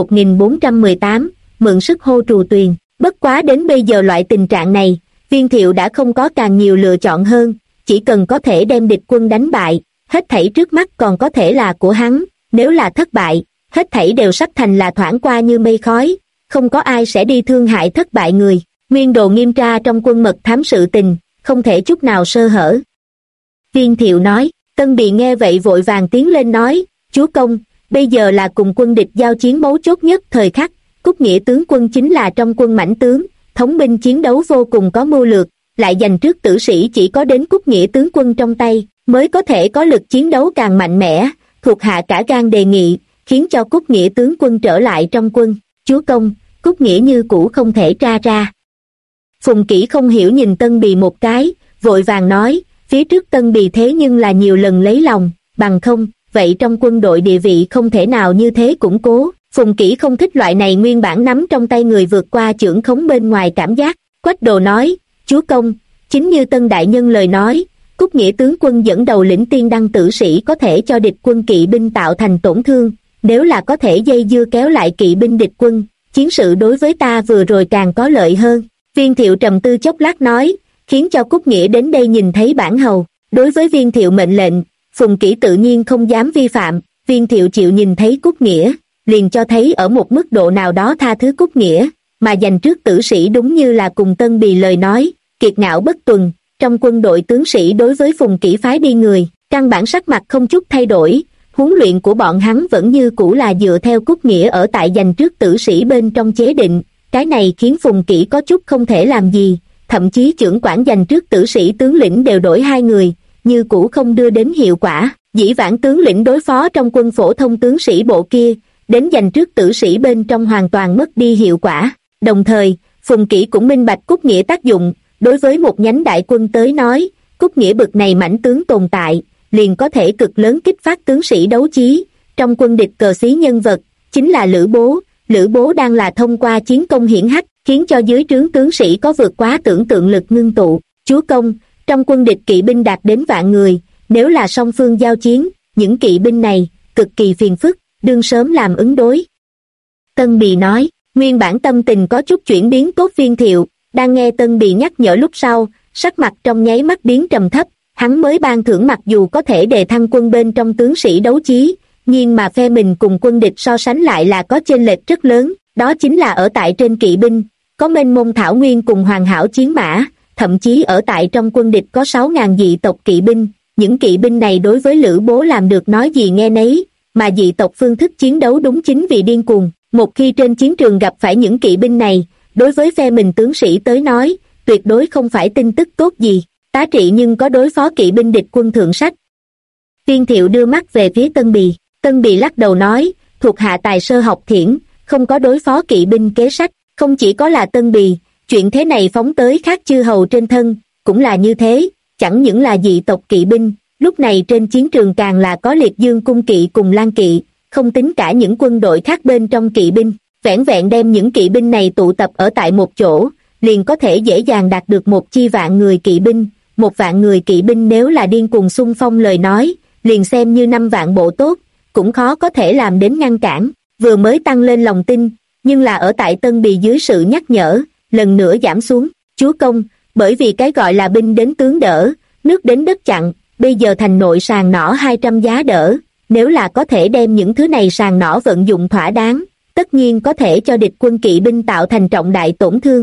1418, mượn sức hô trù tuyền. Bất quá đến bây giờ loại tình trạng này, Viên Thiệu đã không có càng nhiều lựa chọn hơn, chỉ cần có thể đem địch quân đánh bại, hết thảy trước mắt còn có thể là của hắn, nếu là thất bại, hết thảy đều sắp thành là thoảng qua như mây khói, không có ai sẽ đi thương hại thất bại người. Nguyên Đồ nghiêm tra trong quân mật thám sự tình, không thể chút nào sơ hở. Viên Thiệu nói, Tân Bị nghe vậy vội vàng tiến lên nói, chúa công, bây giờ là cùng quân địch giao chiến mấu chốt nhất thời khắc, Cúc Nghĩa tướng quân chính là trong quân mãnh tướng, thống binh chiến đấu vô cùng có mưu lược, lại giành trước tử sĩ chỉ có đến Cúc Nghĩa tướng quân trong tay, mới có thể có lực chiến đấu càng mạnh mẽ, thuộc hạ cả gan đề nghị, khiến cho Cúc Nghĩa tướng quân trở lại trong quân. Chúa công, Cúc Nghĩa như cũ không thể tra ra. Phùng Kỷ không hiểu nhìn Tân Bì một cái, vội vàng nói, phía trước Tân Bì thế nhưng là nhiều lần lấy lòng, bằng không, vậy trong quân đội địa vị không thể nào như thế củng cố. Phùng Kỷ không thích loại này nguyên bản nắm trong tay người vượt qua chưởng khống bên ngoài cảm giác. Quách Đồ nói, chúa công, chính như Tân Đại Nhân lời nói, Cúc Nghĩa tướng quân dẫn đầu lĩnh tiên đăng tử sĩ có thể cho địch quân kỵ binh tạo thành tổn thương, nếu là có thể dây dưa kéo lại kỵ binh địch quân, chiến sự đối với ta vừa rồi càng có lợi hơn. Viên Thiệu trầm tư chốc lát nói, khiến cho Cúc Nghĩa đến đây nhìn thấy bản hầu. Đối với Viên Thiệu mệnh lệnh, Phùng Kỷ tự nhiên không dám vi phạm. Viên Thiệu chịu nhìn thấy Cúc Nghĩa, liền cho thấy ở một mức độ nào đó tha thứ Cúc Nghĩa, mà giành trước tử sĩ đúng như là cùng Tân Bì lời nói, kiệt ngạo bất tuần. Trong quân đội tướng sĩ đối với Phùng Kỷ phái đi người, căn bản sắc mặt không chút thay đổi, huấn luyện của bọn hắn vẫn như cũ là dựa theo Cúc Nghĩa ở tại giành trước tử sĩ bên trong chế định. Cái này khiến Phùng Kỷ có chút không thể làm gì, thậm chí chưởng quản giành trước tử sĩ tướng lĩnh đều đổi hai người, như cũ không đưa đến hiệu quả. Dĩ vãng tướng lĩnh đối phó trong quân phổ thông tướng sĩ bộ kia, đến giành trước tử sĩ bên trong hoàn toàn mất đi hiệu quả. Đồng thời, Phùng Kỷ cũng minh bạch Cúc Nghĩa tác dụng, đối với một nhánh đại quân tới nói, Cúc Nghĩa bực này mãnh tướng tồn tại, liền có thể cực lớn kích phát tướng sĩ đấu chí. Trong quân địch cờ xí nhân vật, chính là Lữ Bố. Lữ Bố đang là thông qua chiến công hiển hách, khiến cho dưới trướng tướng sĩ có vượt quá tưởng tượng lực ngưng tụ. Chúa công, trong quân địch kỵ binh đạt đến vạn người, nếu là song phương giao chiến, những kỵ binh này, cực kỳ phiền phức, đương sớm làm ứng đối. Tân Bì nói, nguyên bản tâm tình có chút chuyển biến tốt. Viên Thiệu, đang nghe Tân Bì nhắc nhở lúc sau, sắc mặt trong nháy mắt biến trầm thấp, hắn mới ban thưởng mặc dù có thể đề thăng quân bên trong tướng sĩ đấu chí, nhưng mà phe mình cùng quân địch so sánh lại là có chênh lệch rất lớn, đó chính là ở tại trên kỵ binh, có mênh mông thảo nguyên cùng hoàn hảo chiến mã, thậm chí ở tại trong quân địch có 6.000 dị tộc kỵ binh, những kỵ binh này đối với Lữ Bố làm được nói gì nghe nấy, mà dị tộc phương thức chiến đấu đúng chính vì điên cuồng, một khi trên chiến trường gặp phải những kỵ binh này, đối với phe mình tướng sĩ tới nói, tuyệt đối không phải tin tức tốt gì. Tá Trị nhưng có đối phó kỵ binh địch quân thượng sách. Viên Thiệu đưa mắt về phía Tân Bì. Tân Bì lắc đầu nói, thuộc hạ tài sơ học thiển, không có đối phó kỵ binh kế sách. Không chỉ có là Tân Bì, chuyện thế này phóng tới khác chư hầu trên thân, cũng là như thế, chẳng những là dị tộc kỵ binh, lúc này trên chiến trường càng là có Liệt Dương cung kỵ cùng Lan kỵ, không tính cả những quân đội khác bên trong kỵ binh, vẻn vẹn đem những kỵ binh này tụ tập ở tại một chỗ, liền có thể dễ dàng đạt được một chi vạn người kỵ binh. Một vạn người kỵ binh nếu là điên cuồng xung phong lời nói, liền xem như 5 vạn bộ tốt, cũng khó có thể làm đến ngăn cản. Vừa mới tăng lên lòng tin, nhưng là ở tại Tân Bì dưới sự nhắc nhở, lần nữa giảm xuống. Chúa công, bởi vì cái gọi là binh đến tướng đỡ, nước đến đất chặn, bây giờ thành nội sàng nỏ 200 giá đỡ, nếu là có thể đem những thứ này sàng nỏ vận dụng thỏa đáng, tất nhiên có thể cho địch quân kỵ binh tạo thành trọng đại tổn thương.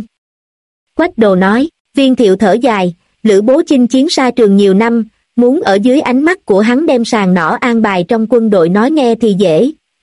Quách Đồ nói. Viên Thiệu thở dài, Lữ Bố chinh chiến xa trường nhiều năm, muốn ở dưới ánh mắt của hắn đem sàng nỏ an bài trong quân đội nói nghe thì dễ,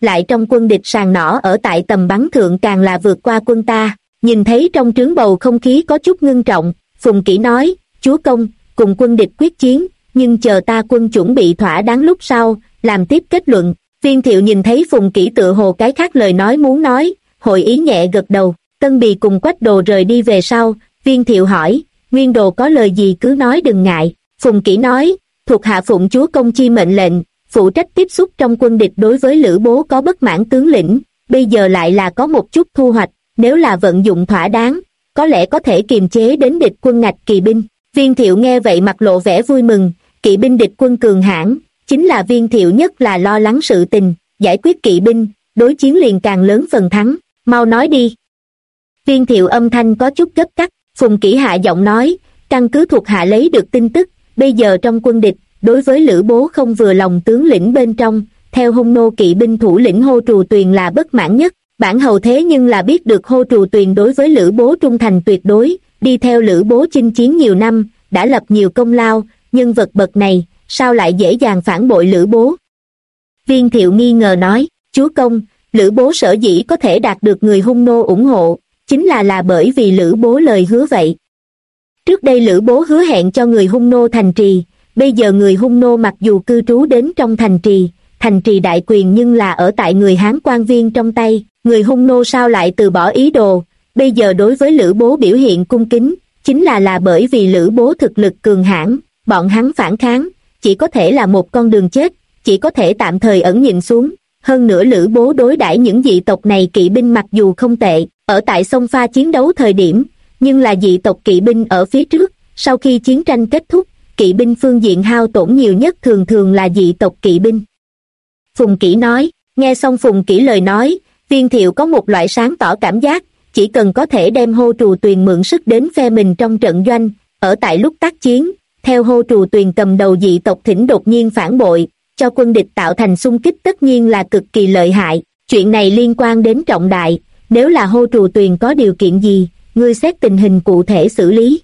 lại trong quân địch sàng nỏ ở tại tầm bắn thượng càng là vượt qua quân ta. Nhìn thấy trong trướng bầu không khí có chút ngưng trọng, Phùng Kỷ nói, chúa công, cùng quân địch quyết chiến, nhưng chờ ta quân chuẩn bị thỏa đáng lúc sau, làm tiếp kết luận. Viên Thiệu nhìn thấy Phùng Kỷ tựa hồ cái khác lời nói muốn nói, hội ý nhẹ gật đầu. Tân Bì cùng Quách Đồ rời đi về sau, Viên Thiệu hỏi, Nguyên Đồ có lời gì cứ nói đừng ngại. Phùng Kỷ nói, thuộc hạ phụng chúa công chi mệnh lệnh, phụ trách tiếp xúc trong quân địch đối với Lữ Bố có bất mãn tướng lĩnh, bây giờ lại là có một chút thu hoạch, nếu là vận dụng thỏa đáng, có lẽ có thể kiềm chế đến địch quân ngạch kỳ binh. Viên Thiệu nghe vậy mặt lộ vẻ vui mừng, kỵ binh địch quân cường hãn, chính là Viên Thiệu nhất là lo lắng sự tình, giải quyết kỵ binh, đối chiến liền càng lớn phần thắng, mau nói đi. Viên Thiệu âm thanh có chút gấp gáp, Phùng Kỷ hạ giọng nói, căn cứ thuộc hạ lấy được tin tức, bây giờ trong quân địch, đối với Lữ Bố không vừa lòng tướng lĩnh bên trong, theo Hung Nô kỵ binh thủ lĩnh Hô Trù Tuyền là bất mãn nhất. Bản hầu thế nhưng là biết được Hô Trù Tuyền đối với Lữ Bố trung thành tuyệt đối, đi theo Lữ Bố chinh chiến nhiều năm, đã lập nhiều công lao, nhân vật bậc này, sao lại dễ dàng phản bội Lữ Bố? Viên Thiệu nghi ngờ nói, chúa công, Lữ Bố sở dĩ có thể đạt được người Hung Nô ủng hộ, chính là bởi vì Lữ Bố lời hứa vậy. Trước đây Lữ Bố hứa hẹn cho người Hung Nô thành trì, bây giờ người Hung Nô mặc dù cư trú đến trong thành trì đại quyền nhưng là ở tại người Hán quan viên trong tay, người Hung Nô sao lại từ bỏ ý đồ, bây giờ đối với Lữ Bố biểu hiện cung kính, chính là bởi vì Lữ Bố thực lực cường hãn, bọn hắn phản kháng, chỉ có thể là một con đường chết, chỉ có thể tạm thời ẩn nhịn xuống. Hơn nữa Lữ Bố đối đãi những dị tộc này kỵ binh mặc dù không tệ, ở tại sông pha chiến đấu thời điểm, nhưng là dị tộc kỵ binh ở phía trước, sau khi chiến tranh kết thúc, kỵ binh phương diện hao tổn nhiều nhất thường thường là dị tộc kỵ binh. Phùng Kỷ nói, nghe xong Phùng Kỷ lời nói, Viên Thiệu có một loại sáng tỏ cảm giác, chỉ cần có thể đem Hô Trù Tuyền mượn sức đến phe mình trong trận doanh, ở tại lúc tác chiến, theo Hô Trù Tuyền cầm đầu dị tộc Thỉnh đột nhiên phản bội, cho quân địch tạo thành xung kích tất nhiên là cực kỳ lợi hại, chuyện này liên quan đến trọng đại, nếu là Hô Trù Tuyền có điều kiện gì, ngươi xét tình hình cụ thể xử lý.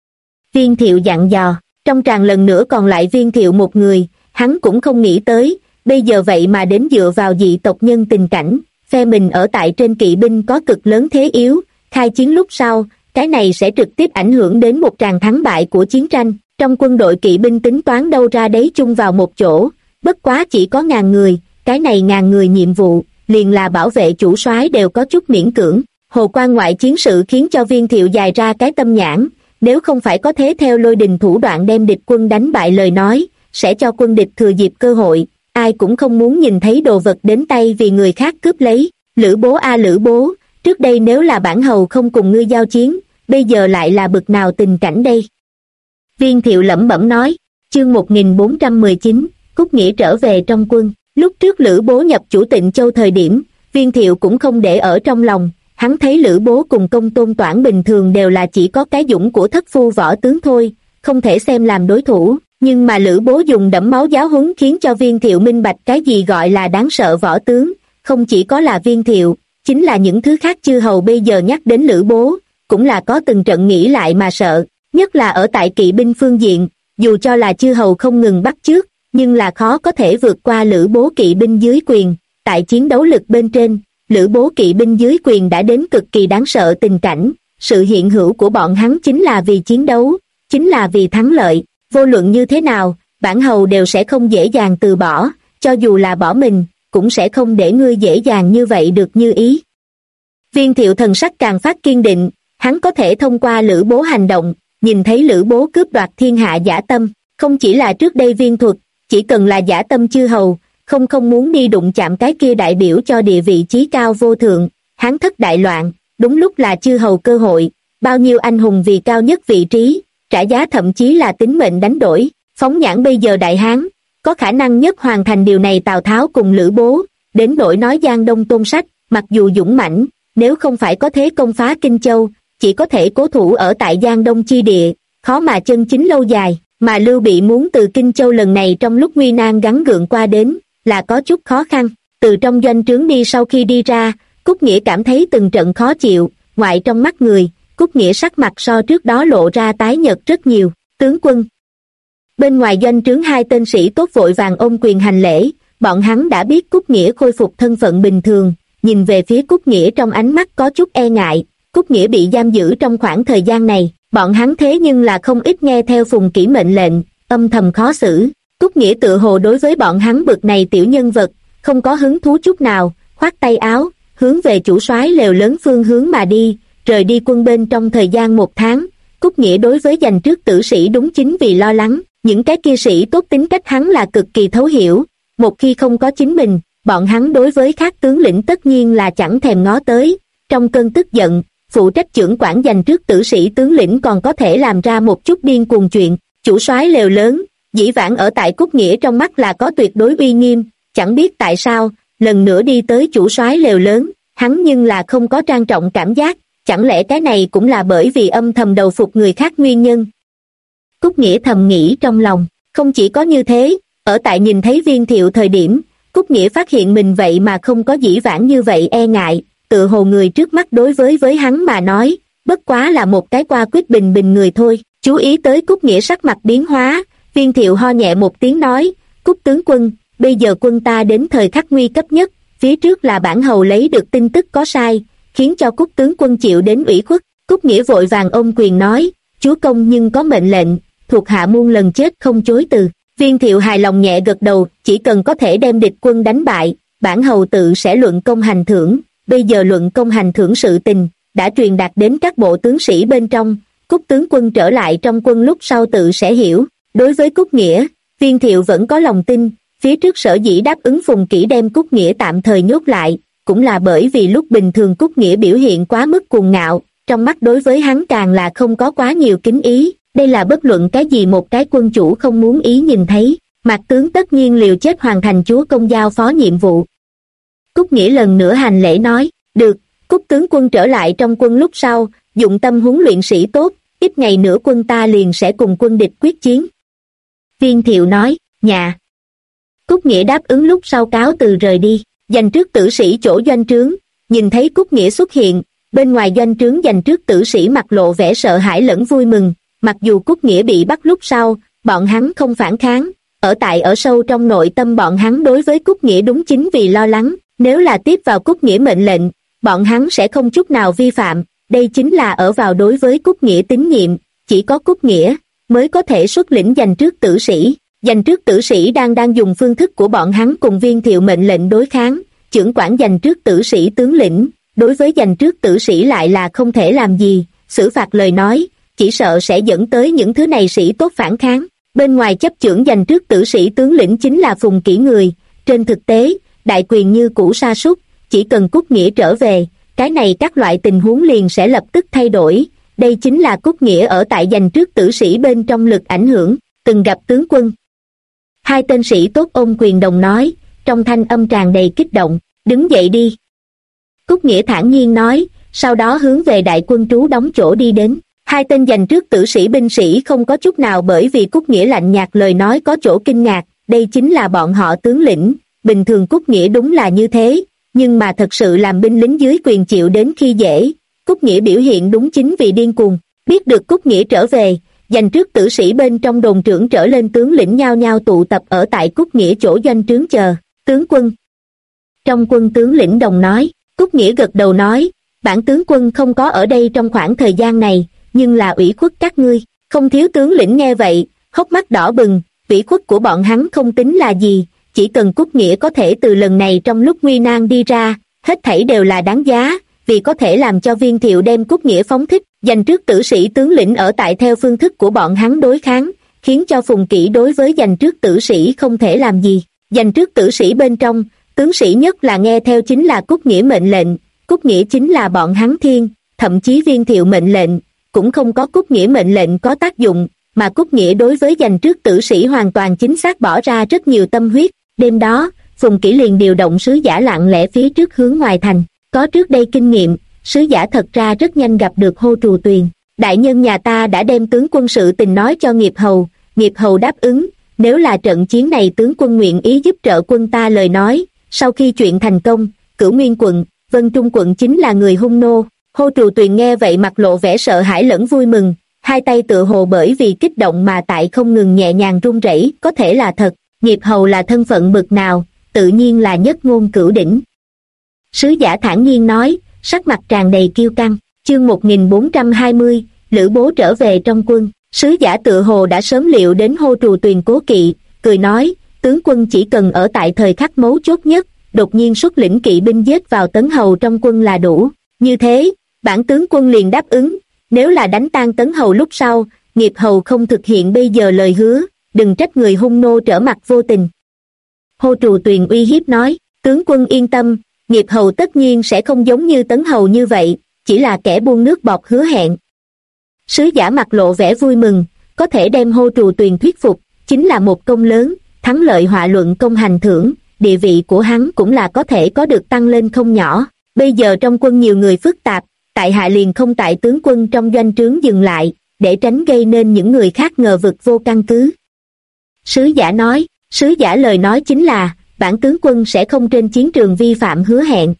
Viên Thiệu dặn dò, trong tràng lần nữa còn lại Viên Thiệu một người, hắn cũng không nghĩ tới, bây giờ vậy mà đến dựa vào dị tộc nhân tình cảnh, phe mình ở tại trên kỵ binh có cực lớn thế yếu, khai chiến lúc sau, cái này sẽ trực tiếp ảnh hưởng đến một tràng thắng bại của chiến tranh. Trong quân đội kỵ binh tính toán đâu ra đấy chung vào một chỗ, bất quá chỉ có 1000 người, cái này 1000 người nhiệm vụ, liền là bảo vệ chủ soái đều có chút miễn cưỡng. Hồ quan ngoại chiến sự khiến cho Viên Thiệu dài ra cái tâm nhãn, nếu không phải có thế theo Lôi Đình thủ đoạn đem địch quân đánh bại lời nói, sẽ cho quân địch thừa dịp cơ hội, ai cũng không muốn nhìn thấy đồ vật đến tay vì người khác cướp lấy. Lữ Bố a Lữ Bố, trước đây nếu là bản hầu không cùng ngươi giao chiến, bây giờ lại là bực nào tình cảnh đây? Viên Thiệu lẩm bẩm nói, chương 1419, Cúc Nghĩa trở về trong quân. Lúc trước Lữ Bố nhập chủ Tịnh Châu thời điểm, Viên Thiệu cũng không để ở trong lòng, hắn thấy Lữ Bố cùng Công Tôn Toản bình thường đều là chỉ có cái dũng của thất phu võ tướng thôi, không thể xem làm đối thủ, nhưng mà Lữ Bố dùng đẫm máu giáo huấn khiến cho Viên Thiệu minh bạch cái gì gọi là đáng sợ võ tướng, không chỉ có là Viên Thiệu, chính là những thứ khác chư hầu bây giờ nhắc đến Lữ Bố, cũng là có từng trận nghĩ lại mà sợ, nhất là ở tại kỵ binh phương diện, dù cho là chư hầu không ngừng bắt chước, nhưng là khó có thể vượt qua Lữ Bố kỵ binh dưới quyền. Tại chiến đấu lực bên trên, Lữ Bố kỵ binh dưới quyền đã đến cực kỳ đáng sợ tình cảnh, sự hiện hữu của bọn hắn chính là vì chiến đấu, chính là vì thắng lợi, vô luận như thế nào, bản hầu đều sẽ không dễ dàng từ bỏ, cho dù là bỏ mình, cũng sẽ không để ngươi dễ dàng như vậy được như ý. Viên Thiệu thần sắc càng phát kiên định, hắn có thể thông qua Lữ Bố hành động, nhìn thấy Lữ Bố cướp đoạt thiên hạ dã tâm, không chỉ là trước đây viên thuật, chỉ cần là dã tâm chư hầu, không muốn đi đụng chạm cái kia đại biểu cho địa vị chí cao vô thượng, Hán thất đại loạn, đúng lúc là chư hầu cơ hội, bao nhiêu anh hùng vì cao nhất vị trí, trả giá thậm chí là tính mệnh đánh đổi, phóng nhãn bây giờ Đại Hán, có khả năng nhất hoàn thành điều này Tào Tháo cùng Lữ Bố, đến nỗi nói Giang Đông Tôn Sách, mặc dù dũng mãnh, nếu không phải có thế công phá Kinh Châu, chỉ có thể cố thủ ở tại Giang Đông chi địa, khó mà chân chính lâu dài, mà Lưu Bị muốn từ Kinh Châu lần này trong lúc nguy nan gắng gượng qua đến, là có chút khó khăn. Từ trong doanh trướng đi sau khi đi ra, Cúc Nghĩa cảm thấy từng trận khó chịu, ngoại trong mắt người, Cúc Nghĩa sắc mặt so trước đó lộ ra tái nhợt rất nhiều. Tướng quân. Bên ngoài doanh trướng hai tên sĩ tốt vội vàng ôm quyền hành lễ, bọn hắn đã biết Cúc Nghĩa khôi phục thân phận bình thường, nhìn về phía Cúc Nghĩa trong ánh mắt có chút e ngại. Cúc Nghĩa bị giam giữ trong khoảng thời gian này, bọn hắn thế nhưng là không ít nghe theo Phùng Kỷ mệnh lệnh, âm thầm khó xử. Cúc Nghĩa tự hồ đối với bọn hắn bực này tiểu nhân vật, không có hứng thú chút nào, khoát tay áo, hướng về chủ soái lều lớn phương hướng mà đi, rời đi quân bên trong thời gian 1 tháng. Cúc Nghĩa đối với dành trước tử sĩ đúng chính vì lo lắng, những cái kia sĩ tốt tính cách hắn là cực kỳ thấu hiểu, một khi không có chính mình, bọn hắn đối với khác tướng lĩnh tất nhiên là chẳng thèm ngó tới. Trong cơn tức giận, phụ trách trưởng quản dành trước tử sĩ tướng lĩnh còn có thể làm ra một chút điên cuồng chuyện. Chủ soái lều lớn, dĩ vãng ở tại Cúc Nghĩa trong mắt là có tuyệt đối uy nghiêm, chẳng biết tại sao, lần nữa đi tới chủ soái lều lớn, hắn nhưng là không có trang trọng cảm giác, chẳng lẽ cái này cũng là bởi vì âm thầm đầu phục người khác nguyên nhân. Cúc Nghĩa thầm nghĩ trong lòng, không chỉ có như thế, ở tại nhìn thấy Viên Thiệu thời điểm, Cúc Nghĩa phát hiện mình vậy mà không có dĩ vãng như vậy e ngại, tự hồ người trước mắt đối với hắn mà nói, bất quá là một cái qua quyết bình bình người thôi. Chú ý tới Cúc Nghĩa sắc mặt biến hóa, Viên Thiệu ho nhẹ một tiếng nói, Cúc tướng quân, bây giờ quân ta đến thời khắc nguy cấp nhất, phía trước là bản hầu lấy được tin tức có sai, khiến cho Cúc tướng quân chịu đến ủy khuất. Cúc Nghĩa vội vàng ôm quyền nói, chúa công nhưng có mệnh lệnh, thuộc hạ muôn lần chết không chối từ. Viên Thiệu hài lòng nhẹ gật đầu, chỉ cần có thể đem địch quân đánh bại, bản hầu tự sẽ luận công hành thưởng. Bây giờ luận công hành thưởng sự tình đã truyền đạt đến các bộ tướng sĩ bên trong, Cúc tướng quân trở lại trong quân lúc sau tự sẽ hiểu. Đối với Cúc Nghĩa, Viên Thiệu vẫn có lòng tin, phía trước sở dĩ đáp ứng Phùng Kỷ đem Cúc Nghĩa tạm thời nhốt lại, cũng là bởi vì lúc bình thường Cúc Nghĩa biểu hiện quá mức cuồng ngạo, trong mắt đối với hắn càng là không có quá nhiều kính ý, đây là bất luận cái gì một cái quân chủ không muốn ý nhìn thấy. Mạc tướng tất nhiên liều chết hoàn thành chúa công giao phó nhiệm vụ. Cúc Nghĩa lần nữa hành lễ nói, được, Cúc tướng quân trở lại trong quân lúc sau, dụng tâm huấn luyện sĩ tốt, ít ngày nữa quân ta liền sẽ cùng quân địch quyết chiến. Viên Thiệu nói, nhà. Cúc Nghĩa đáp ứng lúc sau cáo từ rời đi, dành trước tử sĩ chỗ doanh trướng, nhìn thấy Cúc Nghĩa xuất hiện, bên ngoài doanh trướng dành trước tử sĩ mặt lộ vẻ sợ hãi lẫn vui mừng, mặc dù Cúc Nghĩa bị bắt lúc sau, bọn hắn không phản kháng, ở sâu trong nội tâm bọn hắn đối với Cúc Nghĩa đúng chính vì lo lắng, nếu là tiếp vào Cúc Nghĩa mệnh lệnh, bọn hắn sẽ không chút nào vi phạm, đây chính là ở vào đối với Cúc Nghĩa tín nhiệm, chỉ có Cúc Nghĩa mới có thể xuất lĩnh dành trước tử sĩ. Dành trước tử sĩ đang dùng phương thức của bọn hắn cùng Viên Thiệu mệnh lệnh đối kháng, chưởng quản dành trước tử sĩ tướng lĩnh, đối với dành trước tử sĩ lại là không thể làm gì, xử phạt lời nói, chỉ sợ sẽ dẫn tới những thứ này sĩ tốt phản kháng. Bên ngoài chấp chưởng dành trước tử sĩ tướng lĩnh chính là Phùng Kỷ người, trên thực tế, đại quyền như cũ sa sút, chỉ cần Cúc Nghĩa trở về, cái này các loại tình huống liền sẽ lập tức thay đổi, đây chính là Cúc Nghĩa ở tại dành trước tử sĩ bên trong lực ảnh hưởng. Từng gặp tướng quân. Hai tên sĩ tốt ôm quyền đồng nói, trong thanh âm tràn đầy kích động, đứng dậy đi. Cúc Nghĩa thản nhiên nói, sau đó hướng về đại quân trú đóng chỗ đi đến. Hai tên dành trước tử sĩ binh sĩ không có chút nào bởi vì Cúc Nghĩa lạnh nhạt lời nói có chỗ kinh ngạc, đây chính là bọn họ tướng lĩnh, bình thường Cúc Nghĩa đúng là như thế, nhưng mà thật sự làm binh lính dưới quyền chịu đến khi dễ, Cúc Nghĩa biểu hiện đúng chính vì điên cuồng. Biết được Cúc Nghĩa trở về, dành trước tử sĩ bên trong đồn trưởng trở lên tướng lĩnh nhao nhao tụ tập ở tại Cúc Nghĩa chỗ doanh trướng chờ. Tướng quân. Trong quân tướng lĩnh đồng nói, Cúc Nghĩa gật đầu nói, bản tướng quân không có ở đây trong khoảng thời gian này, nhưng là ủy khuất các ngươi. Không thiếu tướng lĩnh nghe vậy, hốc mắt đỏ bừng, ủy khuất của bọn hắn không tính là gì, chỉ cần Cúc Nghĩa có thể từ lần này trong lúc nguy nan đi ra, hết thảy đều là đáng giá, vì có thể làm cho Viên Thiệu đem Cúc Nghĩa phóng thích. Dành trước tử sĩ tướng lĩnh ở tại theo phương thức của bọn hắn đối kháng, khiến cho Phùng Kỷ đối với dành trước tử sĩ không thể làm gì. Dành trước tử sĩ bên trong, tướng sĩ nhất là nghe theo chính là Cúc Nghĩa mệnh lệnh, Cúc Nghĩa chính là bọn hắn thiên, thậm chí Viên Thiệu mệnh lệnh, cũng không có Cúc Nghĩa mệnh lệnh có tác dụng, mà Cúc Nghĩa đối với dành trước tử sĩ hoàn toàn chính xác bỏ ra rất nhiều tâm huyết. Đêm đó, Phùng Kỷ liền điều động sứ giả lặng lẽ phía trước hướng ngoài thành, có trước đây kinh nghiệm, sứ giả thật ra rất nhanh gặp được Hô Trù Tuyền. Đại nhân nhà ta đã đem tướng quân sự tình nói cho Nghiệp Hầu đáp ứng, nếu là trận chiến này tướng quân nguyện ý giúp trợ quân ta lời nói, sau khi chuyện thành công, Cửu Nguyên quận, Vân Trung quận chính là người hung nô. Hô Trù Tuyền nghe vậy mặt lộ vẻ sợ hãi lẫn vui mừng, hai tay tựa hồ bởi vì kích động mà tại không ngừng nhẹ nhàng run rẩy, có thể là thật. Nghiệp Hầu là thân phận bực nào, tự nhiên là nhất ngôn cửu đỉnh. Sứ giả thản nhiên nói, sắc mặt tràn đầy kiêu căng. Chương 1420, Lữ Bố trở về trong quân. Sứ giả tựa hồ đã sớm liệu đến Hô Trù Tuyền cố kỵ, cười nói, tướng quân chỉ cần ở tại thời khắc mấu chốt nhất, đột nhiên xuất lĩnh kỵ binh giết vào Tấn Hầu trong quân là đủ. Như thế, bản tướng quân liền đáp ứng, nếu là đánh tan Tấn Hầu lúc sau, Nghiệp Hầu không thực hiện bây giờ lời hứa, đừng trách người hung nô trở mặt vô tình. Hô Trù Tuyền uy hiếp nói, tướng quân yên tâm, Nghiệp Hầu tất nhiên sẽ không giống như Tấn Hầu như vậy, chỉ là kẻ buông nước bọt hứa hẹn. Sứ giả mặt lộ vẻ vui mừng, có thể đem Hô Trù Tuyền thuyết phục, chính là một công lớn, thắng lợi họa luận công hành thưởng, địa vị của hắn cũng là có thể có được tăng lên không nhỏ. Bây giờ trong quân nhiều người phức tạp, tại hạ liền không tại tướng quân trong doanh trướng dừng lại, để tránh gây nên những người khác ngờ vực vô căn cứ. Sứ giả nói, sứ giả lời nói chính là, bản tướng quân sẽ không trên chiến trường vi phạm hứa hẹn.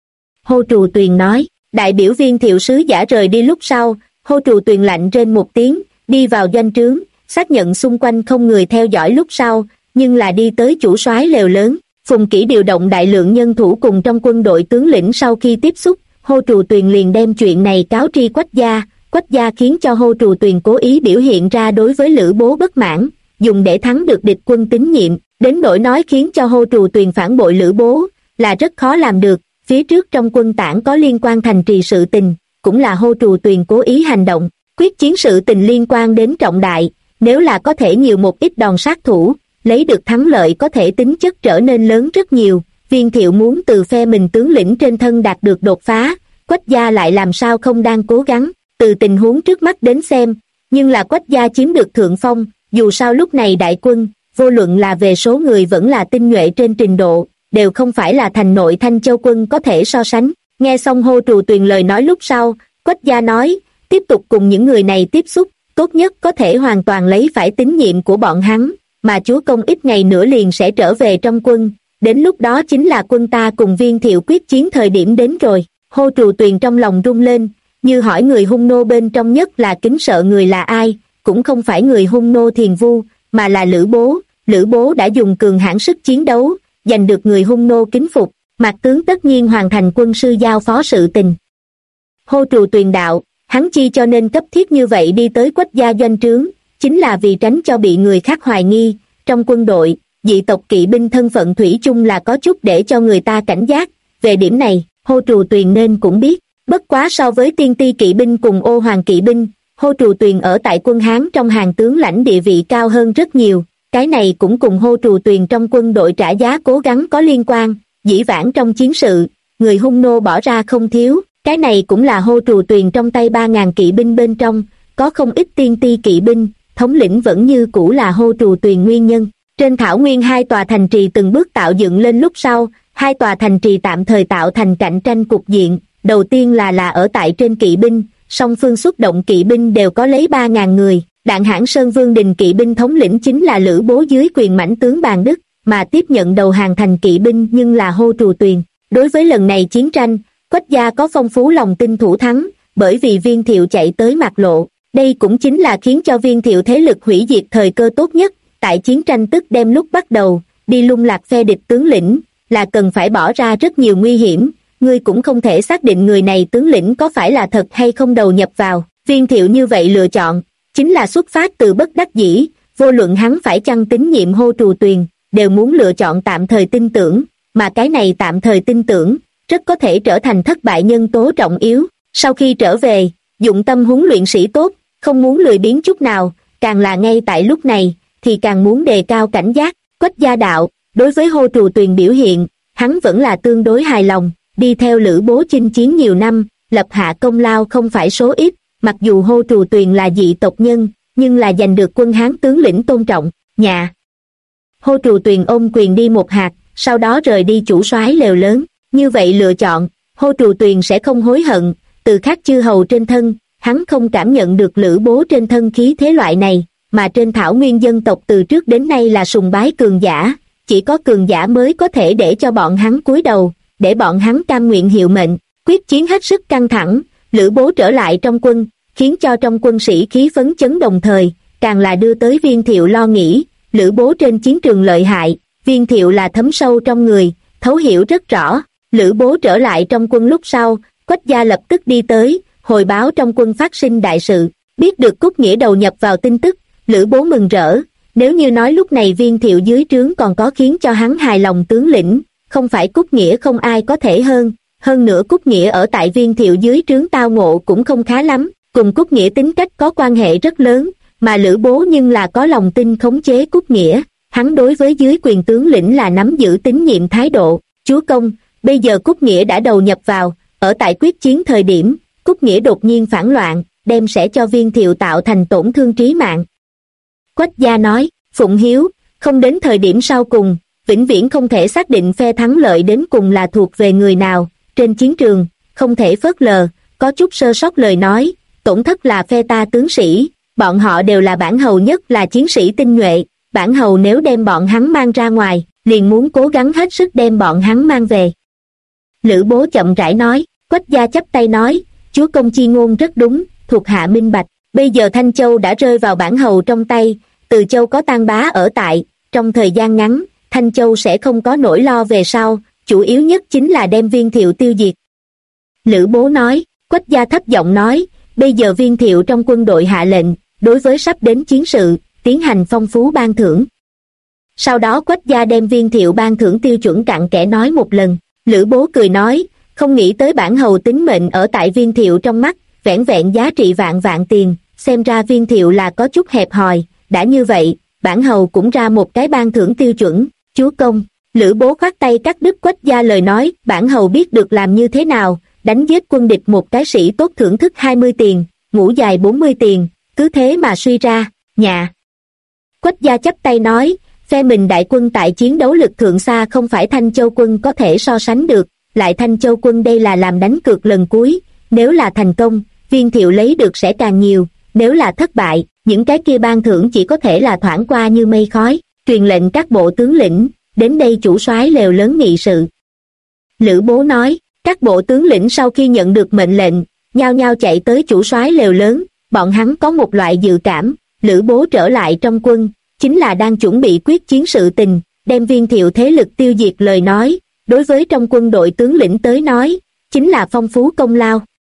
Hô Trù Tuyền nói, đại biểu Viên Thiệu sứ giả rời đi lúc sau, Hô Trù Tuyền lạnh trên một tiếng, đi vào doanh trướng, xác nhận xung quanh không người theo dõi lúc sau, nhưng là đi tới chủ soái lều lớn. Phùng Kỷ điều động đại lượng nhân thủ cùng trong quân đội tướng lĩnh. Sau khi tiếp xúc, Hô Trù Tuyền liền đem chuyện này cáo tri Quách gia. Quách gia khiến cho Hô Trù Tuyền cố ý biểu hiện ra đối với Lữ Bố bất mãn, dùng để thắng được địch quân tín nhiệm, đến nỗi nói khiến cho Hô Trù Tuyền phản bội Lữ Bố, là rất khó làm được. Phía trước trong quân tảng có liên quan thành trì sự tình, cũng là Hô Trù Tuyền cố ý hành động. Quyết chiến sự tình liên quan đến trọng đại, nếu là có thể nhiều một ít đòn sát thủ, lấy được thắng lợi có thể tính chất trở nên lớn rất nhiều. Viên Thiệu muốn từ phe mình tướng lĩnh trên thân đạt được đột phá, Quách gia lại làm sao không đang cố gắng. Từ tình huống trước mắt đến xem, nhưng là Quách gia chiếm được thượng phong, dù sao lúc này đại quân, vô luận là về số người vẫn là tinh nhuệ trên trình độ, đều không phải là thành nội Thanh Châu quân có thể so sánh. Nghe xong Hô Trù Tuyền lời nói lúc sau, Quách gia nói, tiếp tục cùng những người này tiếp xúc, tốt nhất có thể hoàn toàn lấy phải tín nhiệm của bọn hắn, mà chúa công ít ngày nữa liền sẽ trở về trong quân, đến lúc đó chính là quân ta cùng Viên Thiệu quyết chiến thời điểm đến rồi. Hô Trù Tuyền trong lòng rung lên, như hỏi người hung nô bên trong nhất là kính sợ người là ai, cũng không phải người hung nô Thiền Vu, mà là Lữ Bố. Lữ Bố đã dùng cường hãn sức chiến đấu, giành được người hung nô kính phục, Mạc tướng tất nhiên hoàn thành quân sư giao phó sự tình. Hô Trù Tuyền đạo, hắn chi cho nên cấp thiết như vậy đi tới Quách gia doanh trướng, chính là vì tránh cho bị người khác hoài nghi. Trong quân đội, dị tộc kỵ binh thân phận thủy chung là có chút để cho người ta cảnh giác, về điểm này, Hô Trù Tuyền nên cũng biết. Bất quá so với tiên ti kỵ binh cùng ô hoàng kỵ binh, Hô Trù Tuyền ở tại quân Hán trong hàng tướng lãnh địa vị cao hơn rất nhiều, cái này cũng cùng Hô Trù Tuyền trong quân đội trả giá cố gắng có liên quan. Dĩ vãng trong chiến sự, người hung nô bỏ ra không thiếu, cái này cũng là Hô Trù Tuyền trong tay 3.000 kỵ binh bên trong, có không ít tiên ti kỵ binh, thống lĩnh vẫn như cũ là Hô Trù Tuyền nguyên nhân. Trên thảo nguyên hai tòa thành trì từng bước tạo dựng lên lúc sau, hai tòa thành trì tạm thời tạo thành cạnh tranh cục diện. Đầu tiên là ở tại trên kỵ binh, song phương xuất động kỵ binh đều có lấy 3.000 người. Đạn Hãn Sơn Vương Đình kỵ binh thống lĩnh chính là Lữ Bố dưới quyền mãnh tướng Bàn Đức, mà tiếp nhận đầu hàng thành kỵ binh nhưng là Hô Trù Tuyền. Đối với lần này chiến tranh, Quách gia có phong phú lòng tin thủ thắng, bởi vì Viên Thiệu chạy tới Mạc Lộ. Đây cũng chính là khiến cho Viên Thiệu thế lực hủy diệt thời cơ tốt nhất. Tại chiến tranh tức đem lúc bắt đầu, đi lung lạc phe địch tướng lĩnh, là cần phải bỏ ra rất nhiều nguy hiểm. Ngươi cũng không thể xác định người này tướng lĩnh có phải là thật hay không đầu nhập vào. Viên Thiệu như vậy lựa chọn, chính là xuất phát từ bất đắc dĩ, vô luận hắn phải chăng tín nhiệm Hô Trù Tuyền, đều muốn lựa chọn tạm thời tin tưởng, mà cái này tạm thời tin tưởng, rất có thể trở thành thất bại nhân tố trọng yếu. Sau khi trở về, dụng tâm huấn luyện sĩ tốt, không muốn lười biếng chút nào, càng là ngay tại lúc này, thì càng muốn đề cao cảnh giác. Quách gia đạo, đối với Hô Trù Tuyền biểu hiện, hắn vẫn là tương đối hài lòng, đi theo Lữ Bố chinh chiến nhiều năm, lập hạ công lao không phải số ít, mặc dù Hô Trù Tuyền là dị tộc nhân, nhưng là giành được quân Hán tướng lĩnh tôn trọng. Hô Trù Tuyền ôm quyền đi một hạt, sau đó rời đi chủ soái lều lớn. Như vậy lựa chọn, Hô Trù Tuyền sẽ không hối hận. Từ khác chư hầu trên thân, hắn không cảm nhận được Lữ Bố trên thân khí thế loại này, mà trên thảo nguyên dân tộc từ trước đến nay là sùng bái cường giả, chỉ có cường giả mới có thể để cho bọn hắn cúi đầu, để bọn hắn cam nguyện hiệu mệnh. Quyết chiến hết sức căng thẳng, Lữ Bố trở lại trong quân, khiến cho trong quân sĩ khí phấn chấn, đồng thời càng là đưa tới Viên Thiệu lo nghĩ. Lữ Bố trên chiến trường lợi hại, Viên Thiệu là thấm sâu trong người, thấu hiểu rất rõ. Lữ Bố trở lại trong quân lúc sau, Quách gia lập tức đi tới, hồi báo trong quân phát sinh đại sự. Biết được Cúc Nghĩa đầu nhập vào tin tức, Lữ Bố mừng rỡ. Nếu như nói lúc này Viên Thiệu dưới trướng còn có khiến cho hắn hài lòng tướng lĩnh, không phải Cúc Nghĩa không ai có thể hơn. Hơn nữa Cúc Nghĩa ở tại Viên Thiệu dưới trướng tao ngộ cũng không khá lắm, cùng Cúc Nghĩa tính cách có quan hệ rất lớn, mà Lữ Bố nhưng là có lòng tin khống chế Cúc Nghĩa. Hắn đối với dưới quyền tướng lĩnh là nắm giữ tín nhiệm thái độ. Chúa công, bây giờ Cúc Nghĩa đã đầu nhập vào, ở tại quyết chiến thời điểm, Cúc Nghĩa đột nhiên phản loạn, đem sẽ cho Viên Thiệu tạo thành tổn thương trí mạng. Quách gia nói, Phụng Hiếu, không đến thời điểm sau cùng, vĩnh viễn không thể xác định phe thắng lợi đến cùng là thuộc về người nào. Trên chiến trường, không thể phớt lờ, có chút sơ sót lời nói, tổn thất là phe ta tướng sĩ, bọn họ đều là bản hầu nhất là chiến sĩ tinh nhuệ, bản hầu nếu đem bọn hắn mang ra ngoài, liền muốn cố gắng hết sức đem bọn hắn mang về. Lữ Bố chậm rãi nói, Quách gia chắp tay nói, chúa công chi ngôn rất đúng, thuộc hạ minh bạch, bây giờ Thanh Châu đã rơi vào bản hầu trong tay, Từ Châu có Tang Bá ở tại, trong thời gian ngắn, Thanh Châu sẽ không có nỗi lo về sau, chủ yếu nhất chính là đem Viên Thiệu tiêu diệt. Lữ Bố nói, Quách gia thấp giọng nói, bây giờ Viên Thiệu trong quân đội hạ lệnh, đối với sắp đến chiến sự, tiến hành phong phú ban thưởng. Sau đó Quách gia đem Viên Thiệu ban thưởng tiêu chuẩn cặn kẽ nói một lần. Lữ Bố cười nói, không nghĩ tới bản hầu tính mệnh ở tại Viên Thiệu trong mắt, vẻn vẹn giá trị vạn vạn tiền, xem ra Viên Thiệu là có chút hẹp hòi, đã như vậy, bản hầu cũng ra một cái ban thưởng tiêu chuẩn, chúa công. Lữ Bố khoát tay cắt đứt Quách gia lời nói, bản hầu biết được làm như thế nào, đánh giết quân địch một cái sĩ tốt thưởng thức 20 tiền, ngũ dài 40 tiền, cứ thế mà suy ra, nhà. Quách gia chắp tay nói, phe mình đại quân tại chiến đấu lực thượng xa không phải Thanh Châu quân có thể so sánh được, lại Thanh Châu quân đây là làm đánh cược lần cuối, nếu là thành công, Viên Thiệu lấy được sẽ càng nhiều, nếu là thất bại, những cái kia ban thưởng chỉ có thể là thoảng qua như mây khói, truyền lệnh các bộ tướng lĩnh, đến đây chủ soái lều lớn nghị sự. Lữ Bố nói, các bộ tướng lĩnh sau khi nhận được mệnh lệnh, nhao nhao chạy tới chủ soái lều lớn, bọn hắn có một loại dự cảm, Lữ Bố trở lại trong quân, chính là đang chuẩn bị quyết chiến sự tình, đem Viên Thiệu thế lực tiêu diệt lời nói, đối với trong quân đội tướng lĩnh tới nói, chính là phong phú công lao.